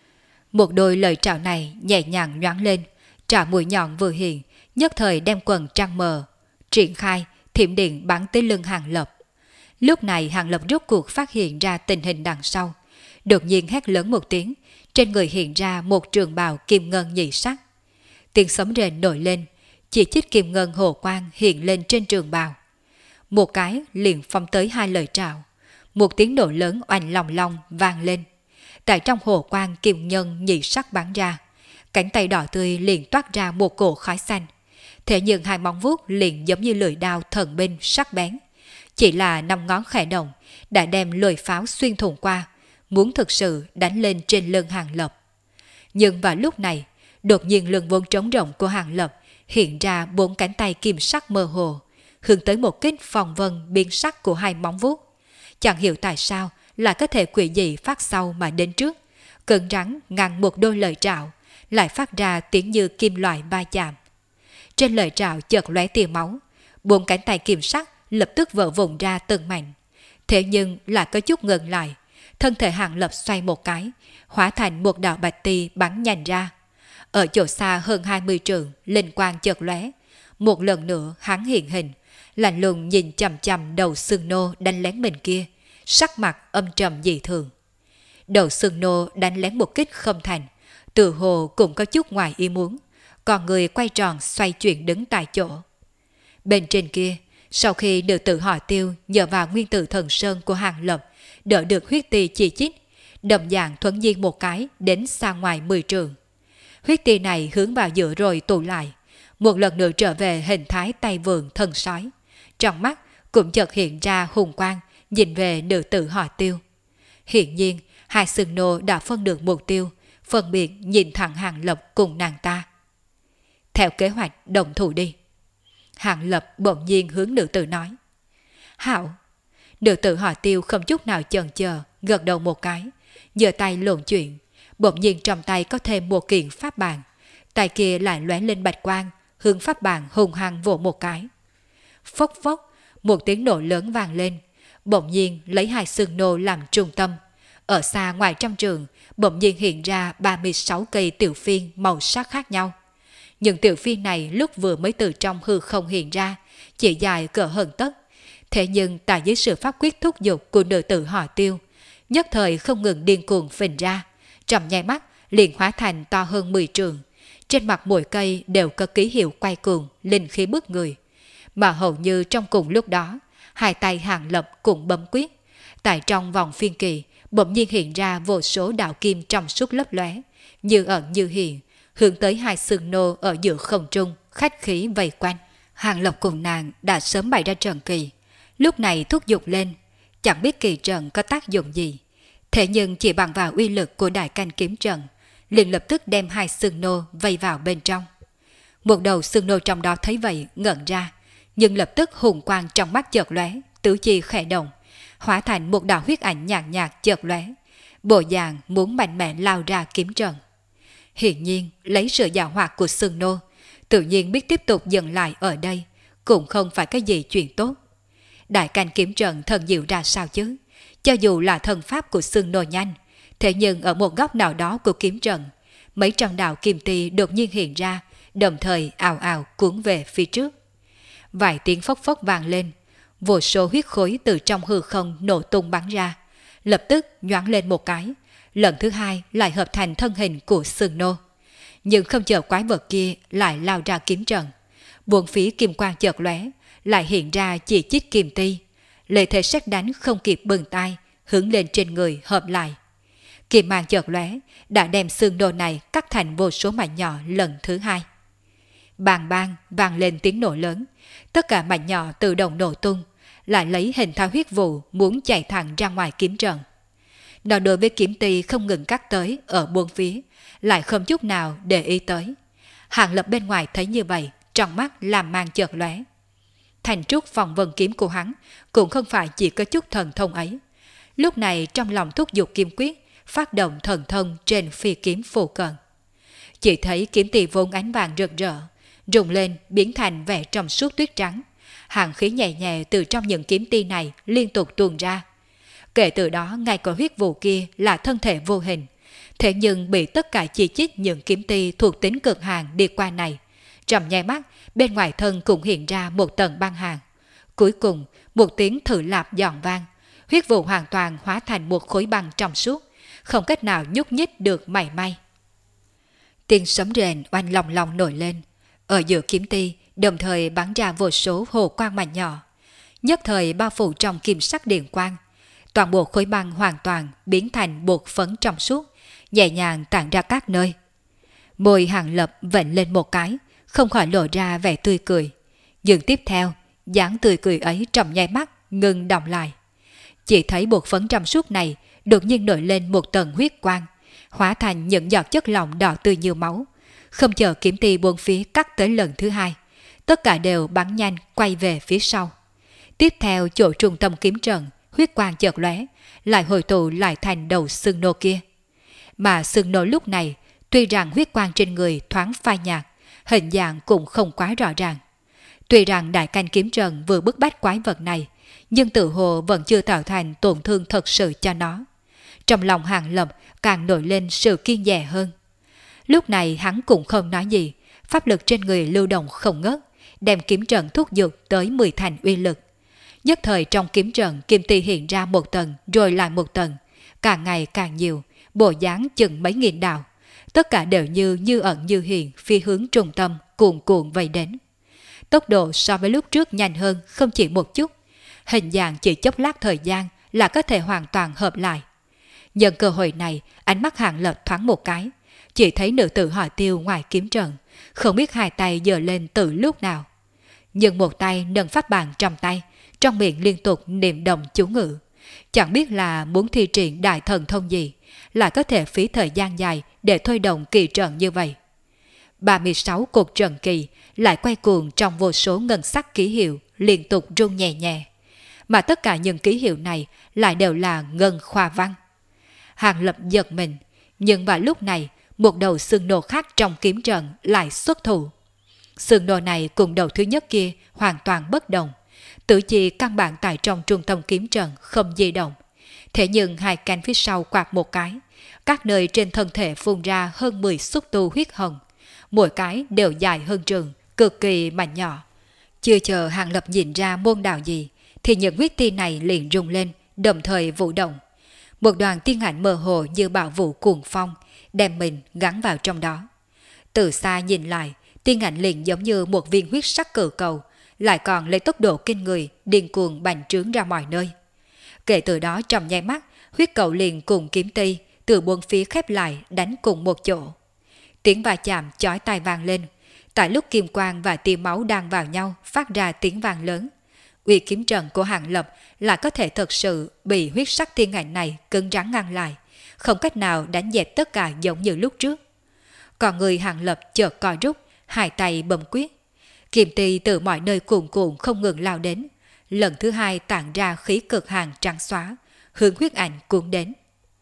Speaker 1: Một đôi lời trảo này nhẹ nhàng nhoáng lên, trảo mũi nhọn vừa hiện, nhất thời đem quần trăng mờ, triển khai, thiểm điện bắn tới lưng Hàng Lập. Lúc này Hàng Lập rốt cuộc phát hiện ra tình hình đằng sau, đột nhiên hét lớn một tiếng, trên người hiện ra một trường bào kim ngân nhị sắc. Tiếng sấm rền nổi lên, chỉ chích kim ngân hồ quang hiện lên trên trường bào. Một cái liền phóng tới hai lời trảo, một tiếng nổ lớn oanh long long vang lên. Tại trong hồ quang kim nhân nhị sắc bắn ra, cánh tay đỏ tươi liền toát ra một cổ khói xanh. Thế nhưng hai móng vuốt liền giống như lưỡi đao thần binh sắc bén, chỉ là năm ngón khẽ động đã đem lưỡi pháo xuyên thủng qua, muốn thực sự đánh lên trên lưng Hàng Lập. Nhưng vào lúc này, đột nhiên lưng vốn trống rộng của Hàng Lập hiện ra 4 cánh tay kim sắc mơ hồ, hướng tới một kích phong vân biến sắc của 2 móng vuốt. Chẳng hiểu tại sao lại có thể quỷ dị phát sau mà đến trước, cứng rắn ngăn một đôi lợi trảo, lại phát ra tiếng như kim loại va chạm. Trên lợi trảo chợt lóe tia máu, 4 cánh tay kim sắc lập tức vỡ vụn ra từng mảnh. Thế nhưng lại có chút ngừng lại, thân thể Hàng Lập xoay một cái, hóa thành một đạo bạch ti bắn nhanh ra. Ở chỗ xa hơn 20 trượng, linh quang chợt lóe, một lần nữa hắn hiện hình, lạnh lùng nhìn chằm chằm đầu xương nô đánh lén mình kia, sắc mặt âm trầm dị thường. Đầu xương nô đánh lén một kích không thành, tự hồ cũng có chút ngoài ý muốn, còn người quay tròn xoay chuyển đứng tại chỗ. Bên trên kia, sau khi nữ tử họ Tiêu nhờ vào nguyên tử thần sơn của Hàng Lập đỡ được huyết ti chỉ chích, đầm dạng thuấn nhiên một cái đến xa ngoài 10 trượng. Huyết ti này hướng vào giữa rồi tụ lại, một lần nữa trở về hình thái tay vườn thần sói. Trong mắt cũng chợt hiện ra hùng quang, nhìn về nữ tử họ Tiêu. Hiện nhiên, 2 sừng nô đã phân được mục tiêu, phân biệt nhìn thẳng Hàng Lập cùng nàng ta. Theo kế hoạch đồng thủ đi. Hàng Lập bỗng nhiên hướng nữ tử nói. Hảo. Nữ tử họ Tiêu không chút nào chần chờ, gật đầu một cái, giơ tay lộn chuyện, bỗng nhiên trong tay có thêm một kiện pháp bàn, tay kia lại lóe lên bạch quang, hướng pháp bàn hùng hăng vỗ một cái. Phốc phốc, một tiếng nổ lớn vang lên, bỗng nhiên lấy 2 sừng nô làm trung tâm. Ở xa ngoài trăm trường, bỗng nhiên hiện ra 36 cây tiểu phiên màu sắc khác nhau. Những tiểu phiên này lúc vừa mới từ trong hư không hiện ra, chỉ dài cỡ hơn tấc. Thế nhưng tại dưới sự pháp quyết thúc giục của nữ tử họ Tiêu, nhất thời không ngừng điên cuồng phình ra, trong nháy mắt liền hóa thành to hơn 10 trường. Trên mặt mỗi cây đều có ký hiệu quay cuồng, linh khí bức người. Mà hầu như trong cùng lúc đó, 2 tay Hàng Lập cùng bấm quyết. Tại trong vòng phiên kỳ, bỗng nhiên hiện ra vô số đạo kim trong suốt lấp lóe, như ẩn như hiện, hướng tới 2 sừng nô ở giữa không trung, khách khí vây quanh. Hàng Lập cùng nàng đã sớm bày ra trận kỳ, lúc này thúc giục lên, chẳng biết kỳ trận có tác dụng gì. Thế nhưng chỉ bằng vào uy lực của đại canh kiếm trận, liền lập tức đem 2 sừng nô vây vào bên trong. Một đầu sừng nô trong đó thấy vậy ngẩn ra, nhưng lập tức hùng quang trong mắt chợt lóe, tứ chi khẽ động, hóa thành một đạo huyết ảnh nhàn nhạt chợt lóe, bộ dạng muốn mạnh mẽ lao ra kiếm trận. Hiển nhiên lấy sự giàu hoạt của sừng nô, tự nhiên biết tiếp tục dừng lại ở đây cũng không phải cái gì chuyện tốt. Đại canh kiếm trận thần diệu ra sao chứ? Cho dù là thần pháp của sừng nô nhanh, thế nhưng ở một góc nào đó của kiếm trận, mấy trăm đạo kim ti đột nhiên hiện ra, đồng thời ào ào cuốn về phía trước. Vài tiếng phốc phốc vang lên, vô số huyết khối từ trong hư không nổ tung bắn ra, lập tức nhoáng lên một cái, lần thứ hai lại hợp thành thân hình của sừng nô. Nhưng không chờ quái vật kia lại lao ra kiếm trận, buồn phía kim quang chợt lóe, lại hiện ra chỉ chích kim ti, lệ thể sét đánh không kịp bừng tay, hướng lên trên người hợp lại. Kim mang chợt lóe, đã đem xương nô này cắt thành vô số mảnh nhỏ lần thứ hai. Bang bang vang lên tiếng nổ lớn, tất cả mảnh nhỏ tự động nổ tung, lại lấy hình thái huyết vụ muốn chạy thẳng ra ngoài kiếm trận. Nó đối với kiếm ti không ngừng cắt tới ở buông phía, lại không chút nào để ý tới. Hàng Lập bên ngoài thấy như vậy, trong mắt làm mang chợt lóe. Thành trúc phòng vân kiếm của hắn cũng không phải chỉ có chút thần thông ấy. Lúc này trong lòng thúc giục kiếm quyết, phát động thần thông trên phi kiếm phù cận. Chỉ thấy kiếm ti vốn ánh vàng rực rỡ, rung lên biến thành vẻ trong suốt tuyết trắng. Hàng khí nhẹ nhẹ từ trong những kiếm ti này liên tục tuôn ra. Kể từ đó ngay cả huyết vụ kia là thân thể vô hình, thế nhưng bị tất cả chỉ chích những kiếm ti thuộc tính cực hàn đi qua này, trong nháy mắt bên ngoài thân cũng hiện ra một tầng băng hàn. Cuối cùng một tiếng thử lạp giòn vang, huyết vụ hoàn toàn hóa thành một khối băng trong suốt, không cách nào nhúc nhích được mảy may. Tiếng sấm rền oanh lòng lòng nổi lên, ở giữa kiếm ti đồng thời bắn ra vô số hồ quang mảnh nhỏ, nhất thời bao phủ trong kim sắc điện quang. Toàn bộ khối băng hoàn toàn biến thành bột phấn trong suốt, nhẹ nhàng tản ra các nơi. Môi Hàng Lập vểnh lên một cái, không khỏi lộ ra vẻ tươi cười. Nhưng tiếp theo, dáng tươi cười ấy trong nháy mắt ngừng đọng lại. Chỉ thấy bột phấn trong suốt này đột nhiên nổi lên một tầng huyết quang, hóa thành những giọt chất lỏng đỏ tươi như máu, không chờ kiếm ti bốn phía cắt tới lần thứ hai, tất cả đều bắn nhanh quay về phía sau. Tiếp theo chỗ trung tâm kiếm trận, huyết quang chợt lóe, lại hồi tụ lại thành đầu xương nô kia. Mà xương nô lúc này, tuy rằng huyết quang trên người thoáng phai nhạt, hình dạng cũng không quá rõ ràng. Tuy rằng đại canh kiếm trận vừa bức bách quái vật này, nhưng tự hồ vẫn chưa tạo thành tổn thương thật sự cho nó. Trong lòng Hàng Lập càng nổi lên sự kiên dè hơn. Lúc này hắn cũng không nói gì, pháp lực trên người lưu động không ngớt, đem kiếm trận thúc giục tới 10 thành uy lực. Nhất thời trong kiếm trận kim ti hiện ra một tầng rồi lại một tầng, càng ngày càng nhiều, bộ dáng chừng mấy nghìn đạo, tất cả đều như ẩn như hiện phi hướng trung tâm cuồn cuộn vây đến. Tốc độ so với lúc trước nhanh hơn không chỉ một chút, hình dạng chỉ chốc lát thời gian là có thể hoàn toàn hợp lại. Nhân cơ hội này, ánh mắt Hàng Lập thoáng một cái, chỉ thấy nữ tử họ Tiêu ngoài kiếm trận, không biết hai tay giơ lên từ lúc nào. Nhưng một tay nâng pháp bàn trong tay, trong miệng liên tục niệm động chú ngữ. Chẳng biết là muốn thi triển đại thần thông gì, lại có thể phí thời gian dài để thôi động kỳ trận như vậy. 36 cột trận kỳ lại quay cuồng trong vô số ngân sắc ký hiệu liên tục rung nhẹ nhẹ. Mà tất cả những ký hiệu này lại đều là ngân khoa văn. Hàng Lập giật mình, nhưng vào lúc này, một đầu xương nô khác trong kiếm trận lại xuất thủ. Xương nô này cùng đầu thứ nhất kia hoàn toàn bất động, tự chi căn bản tại trong trung tâm kiếm trận không di động. Thế nhưng hai cánh phía sau quạt một cái, các nơi trên thân thể phun ra hơn 10 xúc tu huyết hồng, mỗi cái đều dài hơn trường, cực kỳ mà nhỏ. Chưa chờ Hàng Lập nhìn ra môn đạo gì, thì những huyết ti này liền rung lên, đồng thời vũ động. Một đoàn tiên ảnh mơ hồ như bão vũ cuồng phong, đem mình gắn vào trong đó. Từ xa nhìn lại, tiên ảnh liền giống như một viên huyết sắc cự cầu, lại còn lấy tốc độ kinh người, điên cuồng bành trướng ra mọi nơi. Kể từ đó trong nháy mắt, huyết cầu liền cùng kiếm ti từ bốn phía khép lại đánh cùng một chỗ. Tiếng va chạm chói tai vang lên, tại lúc kim quang và tia máu đang vào nhau phát ra tiếng vang lớn. Uy kiếm trận của Hàng Lập là có thể thật sự bị huyết sắc tiên ảnh này cứng rắn ngăn lại, không cách nào đánh dẹp tất cả giống như lúc trước. Còn người Hàng Lập chợt co rút, hai tay bấm quyết. Kim ti từ mọi nơi cuồn cuộn không ngừng lao đến, lần thứ hai tản ra khí cực hàn trắng xóa, hướng huyết ảnh cuốn đến.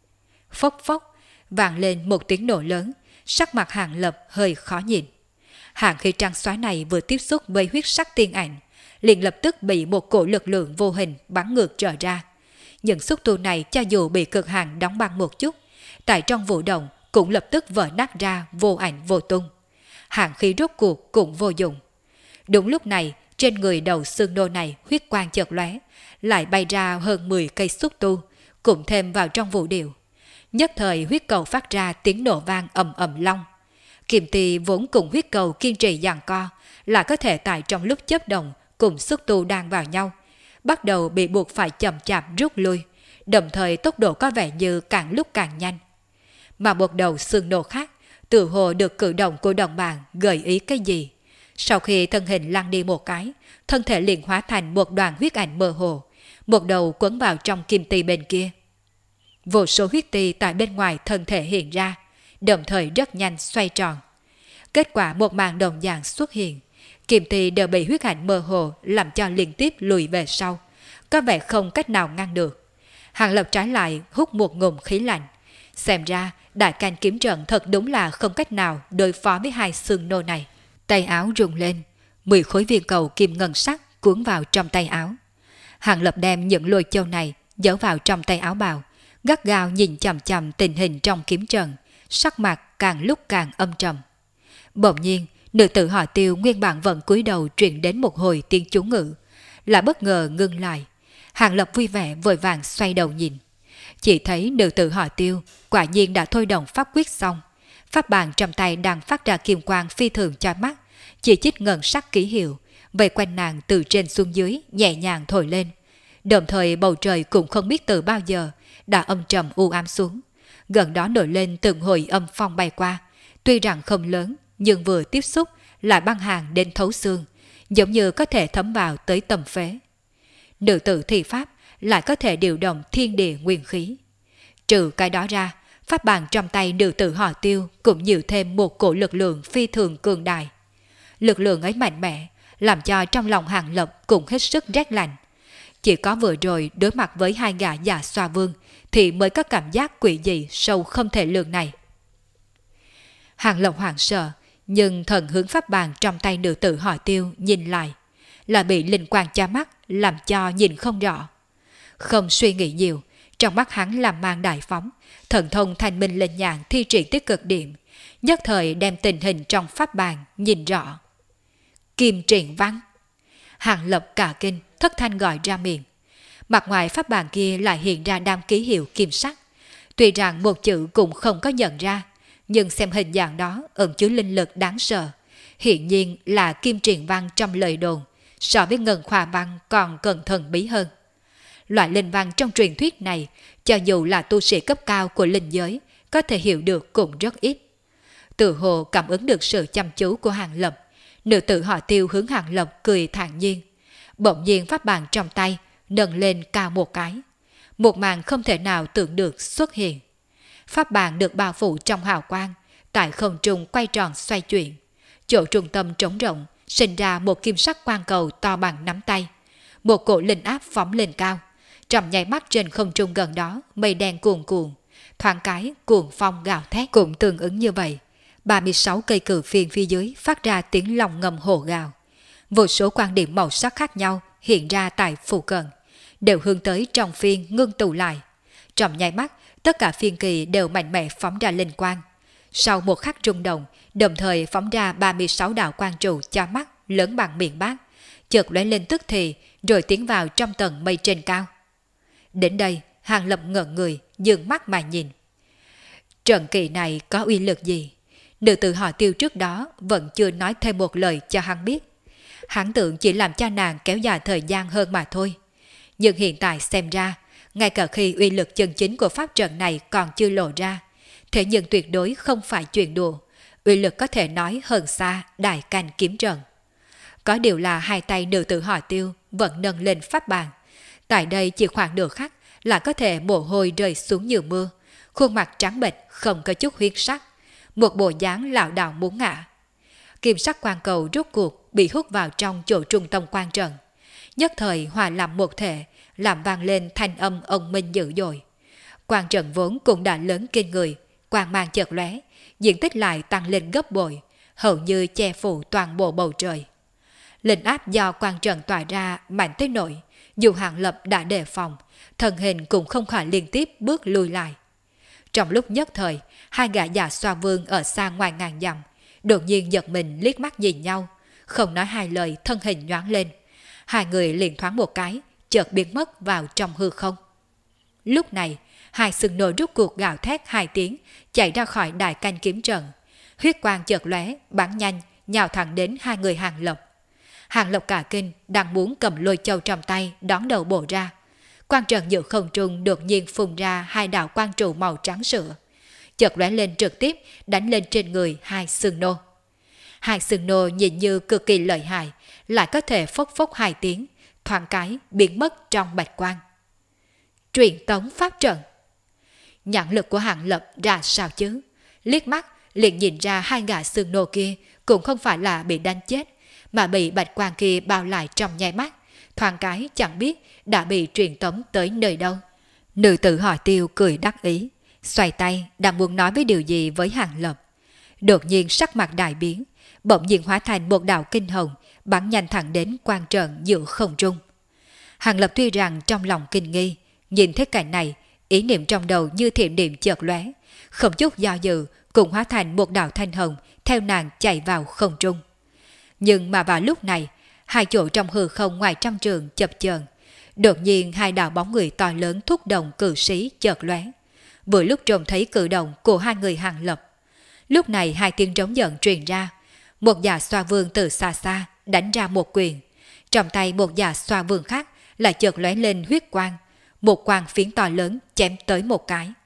Speaker 1: Phốc phốc, vang lên một tiếng nổ lớn, sắc mặt Hàng Lập hơi khó nhìn. Hàn khí trắng xóa này vừa tiếp xúc với huyết sắc tiên ảnh, liền lập tức bị một cổ lực lượng vô hình bắn ngược trở ra. Những xúc tu này cho dù bị cực hàn đóng băng một chút, tại trong vụ động cũng lập tức vỡ nát ra vô ảnh vô tung. Hàn khí rốt cuộc cũng vô dụng. Đúng lúc này, trên người đầu xương nô này huyết quang chợt lóe, lại bay ra hơn 10 cây xúc tu, cũng thêm vào trong vũ điệu. Nhất thời huyết cầu phát ra tiếng nổ vang ầm ầm long. Kim ti vốn cùng huyết cầu kiên trì giằng co, là có thể tại trong lúc chớp động cùng xúc tu đang vào nhau, bắt đầu bị buộc phải chậm chạp rút lui, đồng thời tốc độ có vẻ như càng lúc càng nhanh. Mà một đầu xương nô khác, tự hồ được cử động của đồng bạn gợi ý cái gì. Sau khi thân hình lăn đi một cái, thân thể liền hóa thành một đoàn huyết ảnh mơ hồ, một đầu quấn vào trong kim ti bên kia. Vô số huyết ti tại bên ngoài thân thể hiện ra, đồng thời rất nhanh xoay tròn. Kết quả một màn đồng dạng xuất hiện, kim ti đều bị huyết ảnh mơ hồ làm cho liên tiếp lùi về sau, có vẻ không cách nào ngăn được. Hàng Lập trái lại hút một ngụm khí lạnh, xem ra đại canh kiếm trận thật đúng là không cách nào đối phó với hai xương nô này. Tay áo rung lên, 10 khối viên cầu kim ngân sắc cuốn vào trong tay áo. Hàng Lập đem những lôi châu này giấu vào trong tay áo bào, gắt gao nhìn chằm chằm tình hình trong kiếm trận, sắc mặt càng lúc càng âm trầm. Bỗng nhiên, nữ tử họ Tiêu nguyên bản vẫn cúi đầu truyền đến một hồi tiếng chú ngữ, là bất ngờ ngưng lại. Hàng Lập vui vẻ vội vàng xoay đầu nhìn, chỉ thấy nữ tử họ Tiêu quả nhiên đã thôi động pháp quyết xong. Pháp bàn trong tay đang phát ra kim quang phi thường chói mắt, chỉ chích ngân sắc ký hiệu, vây quanh nàng từ trên xuống dưới nhẹ nhàng thổi lên. Đồng thời bầu trời cũng không biết từ bao giờ đã âm trầm u ám xuống, gần đó nổi lên từng hồi âm phong bay qua, tuy rằng không lớn nhưng vừa tiếp xúc lại băng hàn đến thấu xương, giống như có thể thấm vào tới tầm phế. Nữ tử thi pháp lại có thể điều động thiên địa nguyên khí. Trừ cái đó ra, pháp bàn trong tay nữ tử họ Tiêu cũng nhiều thêm một cổ lực lượng phi thường cường đại. Lực lượng ấy mạnh mẽ, làm cho trong lòng Hàng Lập cũng hết sức rét lạnh. Chỉ có vừa rồi đối mặt với hai gã già xoa vương thì mới có cảm giác quỷ dị sâu không thể lường này. Hàng Lập hoảng sợ, nhưng thần hướng pháp bàn trong tay nữ tử họ Tiêu nhìn lại, là bị linh quang cha mắt làm cho nhìn không rõ. Không suy nghĩ nhiều, trong mắt hắn làm mang đại phóng, thần thông thanh minh linh nhãn thi triển tới cực điểm, nhất thời đem tình hình trong pháp bàn nhìn rõ. Kim Triển Văn. Hàng Lập cả kinh, thất thanh gọi ra miệng. Mặt ngoài pháp bàn kia lại hiện ra đám ký hiệu kim sắc. Tuy rằng một chữ cũng không có nhận ra, nhưng xem hình dạng đó ẩn chứa linh lực đáng sợ. Hiện nhiên là Kim Triển Văn trong lời đồn, so với Ngân Khoa Văn còn cần thần bí hơn. Loại linh văn trong truyền thuyết này, cho dù là tu sĩ cấp cao của linh giới, có thể hiểu được cũng rất ít. Tự hồ cảm ứng được sự chăm chú của Hàng Lập, nữ tử họ Tiêu hướng Hàng Lập cười thản nhiên. Bỗng nhiên pháp bàn trong tay nâng lên cao một cái. Một màn không thể nào tưởng được xuất hiện. Pháp bàn được bao phủ trong hào quang, tại không trung quay tròn xoay chuyển. Chỗ trung tâm trống rộng, sinh ra một kim sắc quang cầu to bằng nắm tay. Một cổ linh áp phóng lên cao. Trong nháy mắt trên không trung gần đó, mây đen cuồn cuộn, thoáng cái cuồng phong gào thét. Cũng tương ứng như vậy, 36 cây cử phiên phía dưới phát ra tiếng lòng ngầm hổ gào. Vô số quan điểm màu sắc khác nhau hiện ra tại phụ cận, đều hướng tới trong phiên ngưng tụ lại. Trong nháy mắt, tất cả phiên kỳ đều mạnh mẽ phóng ra linh quang. Sau một khắc rung động, đồng thời phóng ra 36 đạo quang trụ cho mắt lớn bằng miệng bát, chợt lóe lên tức thì, rồi tiến vào trong tầng mây trên cao. Đến đây, Hàng Lập ngẩn người, dừng mắt mà nhìn. Trận kỳ này có uy lực gì? Nữ tử họ Tiêu trước đó vẫn chưa nói thêm một lời cho hắn biết. Hắn tưởng chỉ làm cho nàng kéo dài thời gian hơn mà thôi. Nhưng hiện tại xem ra, ngay cả khi uy lực chân chính của pháp trận này còn chưa lộ ra, thế nhưng tuyệt đối không phải chuyện đùa. Uy lực có thể nói hơn xa đại canh kiếm trận. Có điều là hai tay nữ tử họ Tiêu vẫn nâng lên pháp bàn. Tại đây chỉ khoảng nửa khắc là có thể mồ hôi rơi xuống như mưa, khuôn mặt trắng bệch không có chút huyết sắc, một bộ dáng lảo đảo muốn ngã. Kim sắc quang cầu rốt cuộc bị hút vào trong chỗ trung tâm quan trận, nhất thời hòa làm một thể, làm vang lên thanh âm ông minh dữ dội. Quan trận vốn cũng đã lớn kinh người, quang mang chợt lóe, diện tích lại tăng lên gấp bội, hầu như che phủ toàn bộ bầu trời. Linh áp do quan trận tỏa ra mạnh tới nỗi, dù Hàng Lập đã đề phòng, thân hình cũng không khỏi liên tiếp bước lùi lại. Trong lúc nhất thời, hai gã già xoa vương ở xa ngoài ngàn dặm, đột nhiên giật mình liếc mắt nhìn nhau, không nói hai lời, thân hình nhoáng lên. Hai người liền thoáng một cái, chợt biến mất vào trong hư không. Lúc này, hai sừng nồi rút cuộc gào thét hai tiếng, chạy ra khỏi đại canh kiếm trận. Huyết quang chợt lóe, bắn nhanh, nhào thẳng đến hai người Hàng Lập. Hàng Lập cả kinh, đang muốn cầm lôi châu trong tay đón đầu bổ ra. Quang trận giữa không trung đột nhiên phun ra hai đạo quang trụ màu trắng sữa, chợt lóe lên trực tiếp đánh lên trên người hai sừng nô. Hai sừng nô nhìn như cực kỳ lợi hại, lại có thể phốc phốc hai tiếng, thoáng cái biến mất trong bạch quang. Truyền tống pháp trận. Nhãn lực của Hàng Lập ra sao chứ? Liếc mắt liền nhìn ra hai gã sừng nô kia cũng không phải là bị đánh chết, mà bị bạch quang kia bao lại trong nháy mắt, thoáng cái chẳng biết đã bị truyền tống tới nơi đâu. Nữ tử họ Tiêu cười đắc ý, xoay tay đang muốn nói với điều gì với Hàng Lập. Đột nhiên sắc mặt đại biến, bỗng nhiên hóa thành một đạo kinh hồng, bắn nhanh thẳng đến quan trận giữa không trung. Hàng Lập tuy rằng trong lòng kinh nghi, nhìn thấy cảnh này, ý niệm trong đầu như thiểm điện chợt lóe, không chút do dự cũng hóa thành một đạo thanh hồng theo nàng chạy vào không trung. Nhưng mà vào lúc này, hai chỗ trong hư không ngoài trăm trường chập chờn, đột nhiên hai đạo bóng người to lớn thúc động cử sĩ chợt lóe. Vừa lúc trông thấy cử động của hai người Hàng Lập, lúc này hai tiếng trống giận truyền ra, một già xoa vương từ xa xa đánh ra một quyền, trong tay một già xoa vương khác lại chợt lóe lên huyết quang, một quang phiến to lớn chém tới một cái.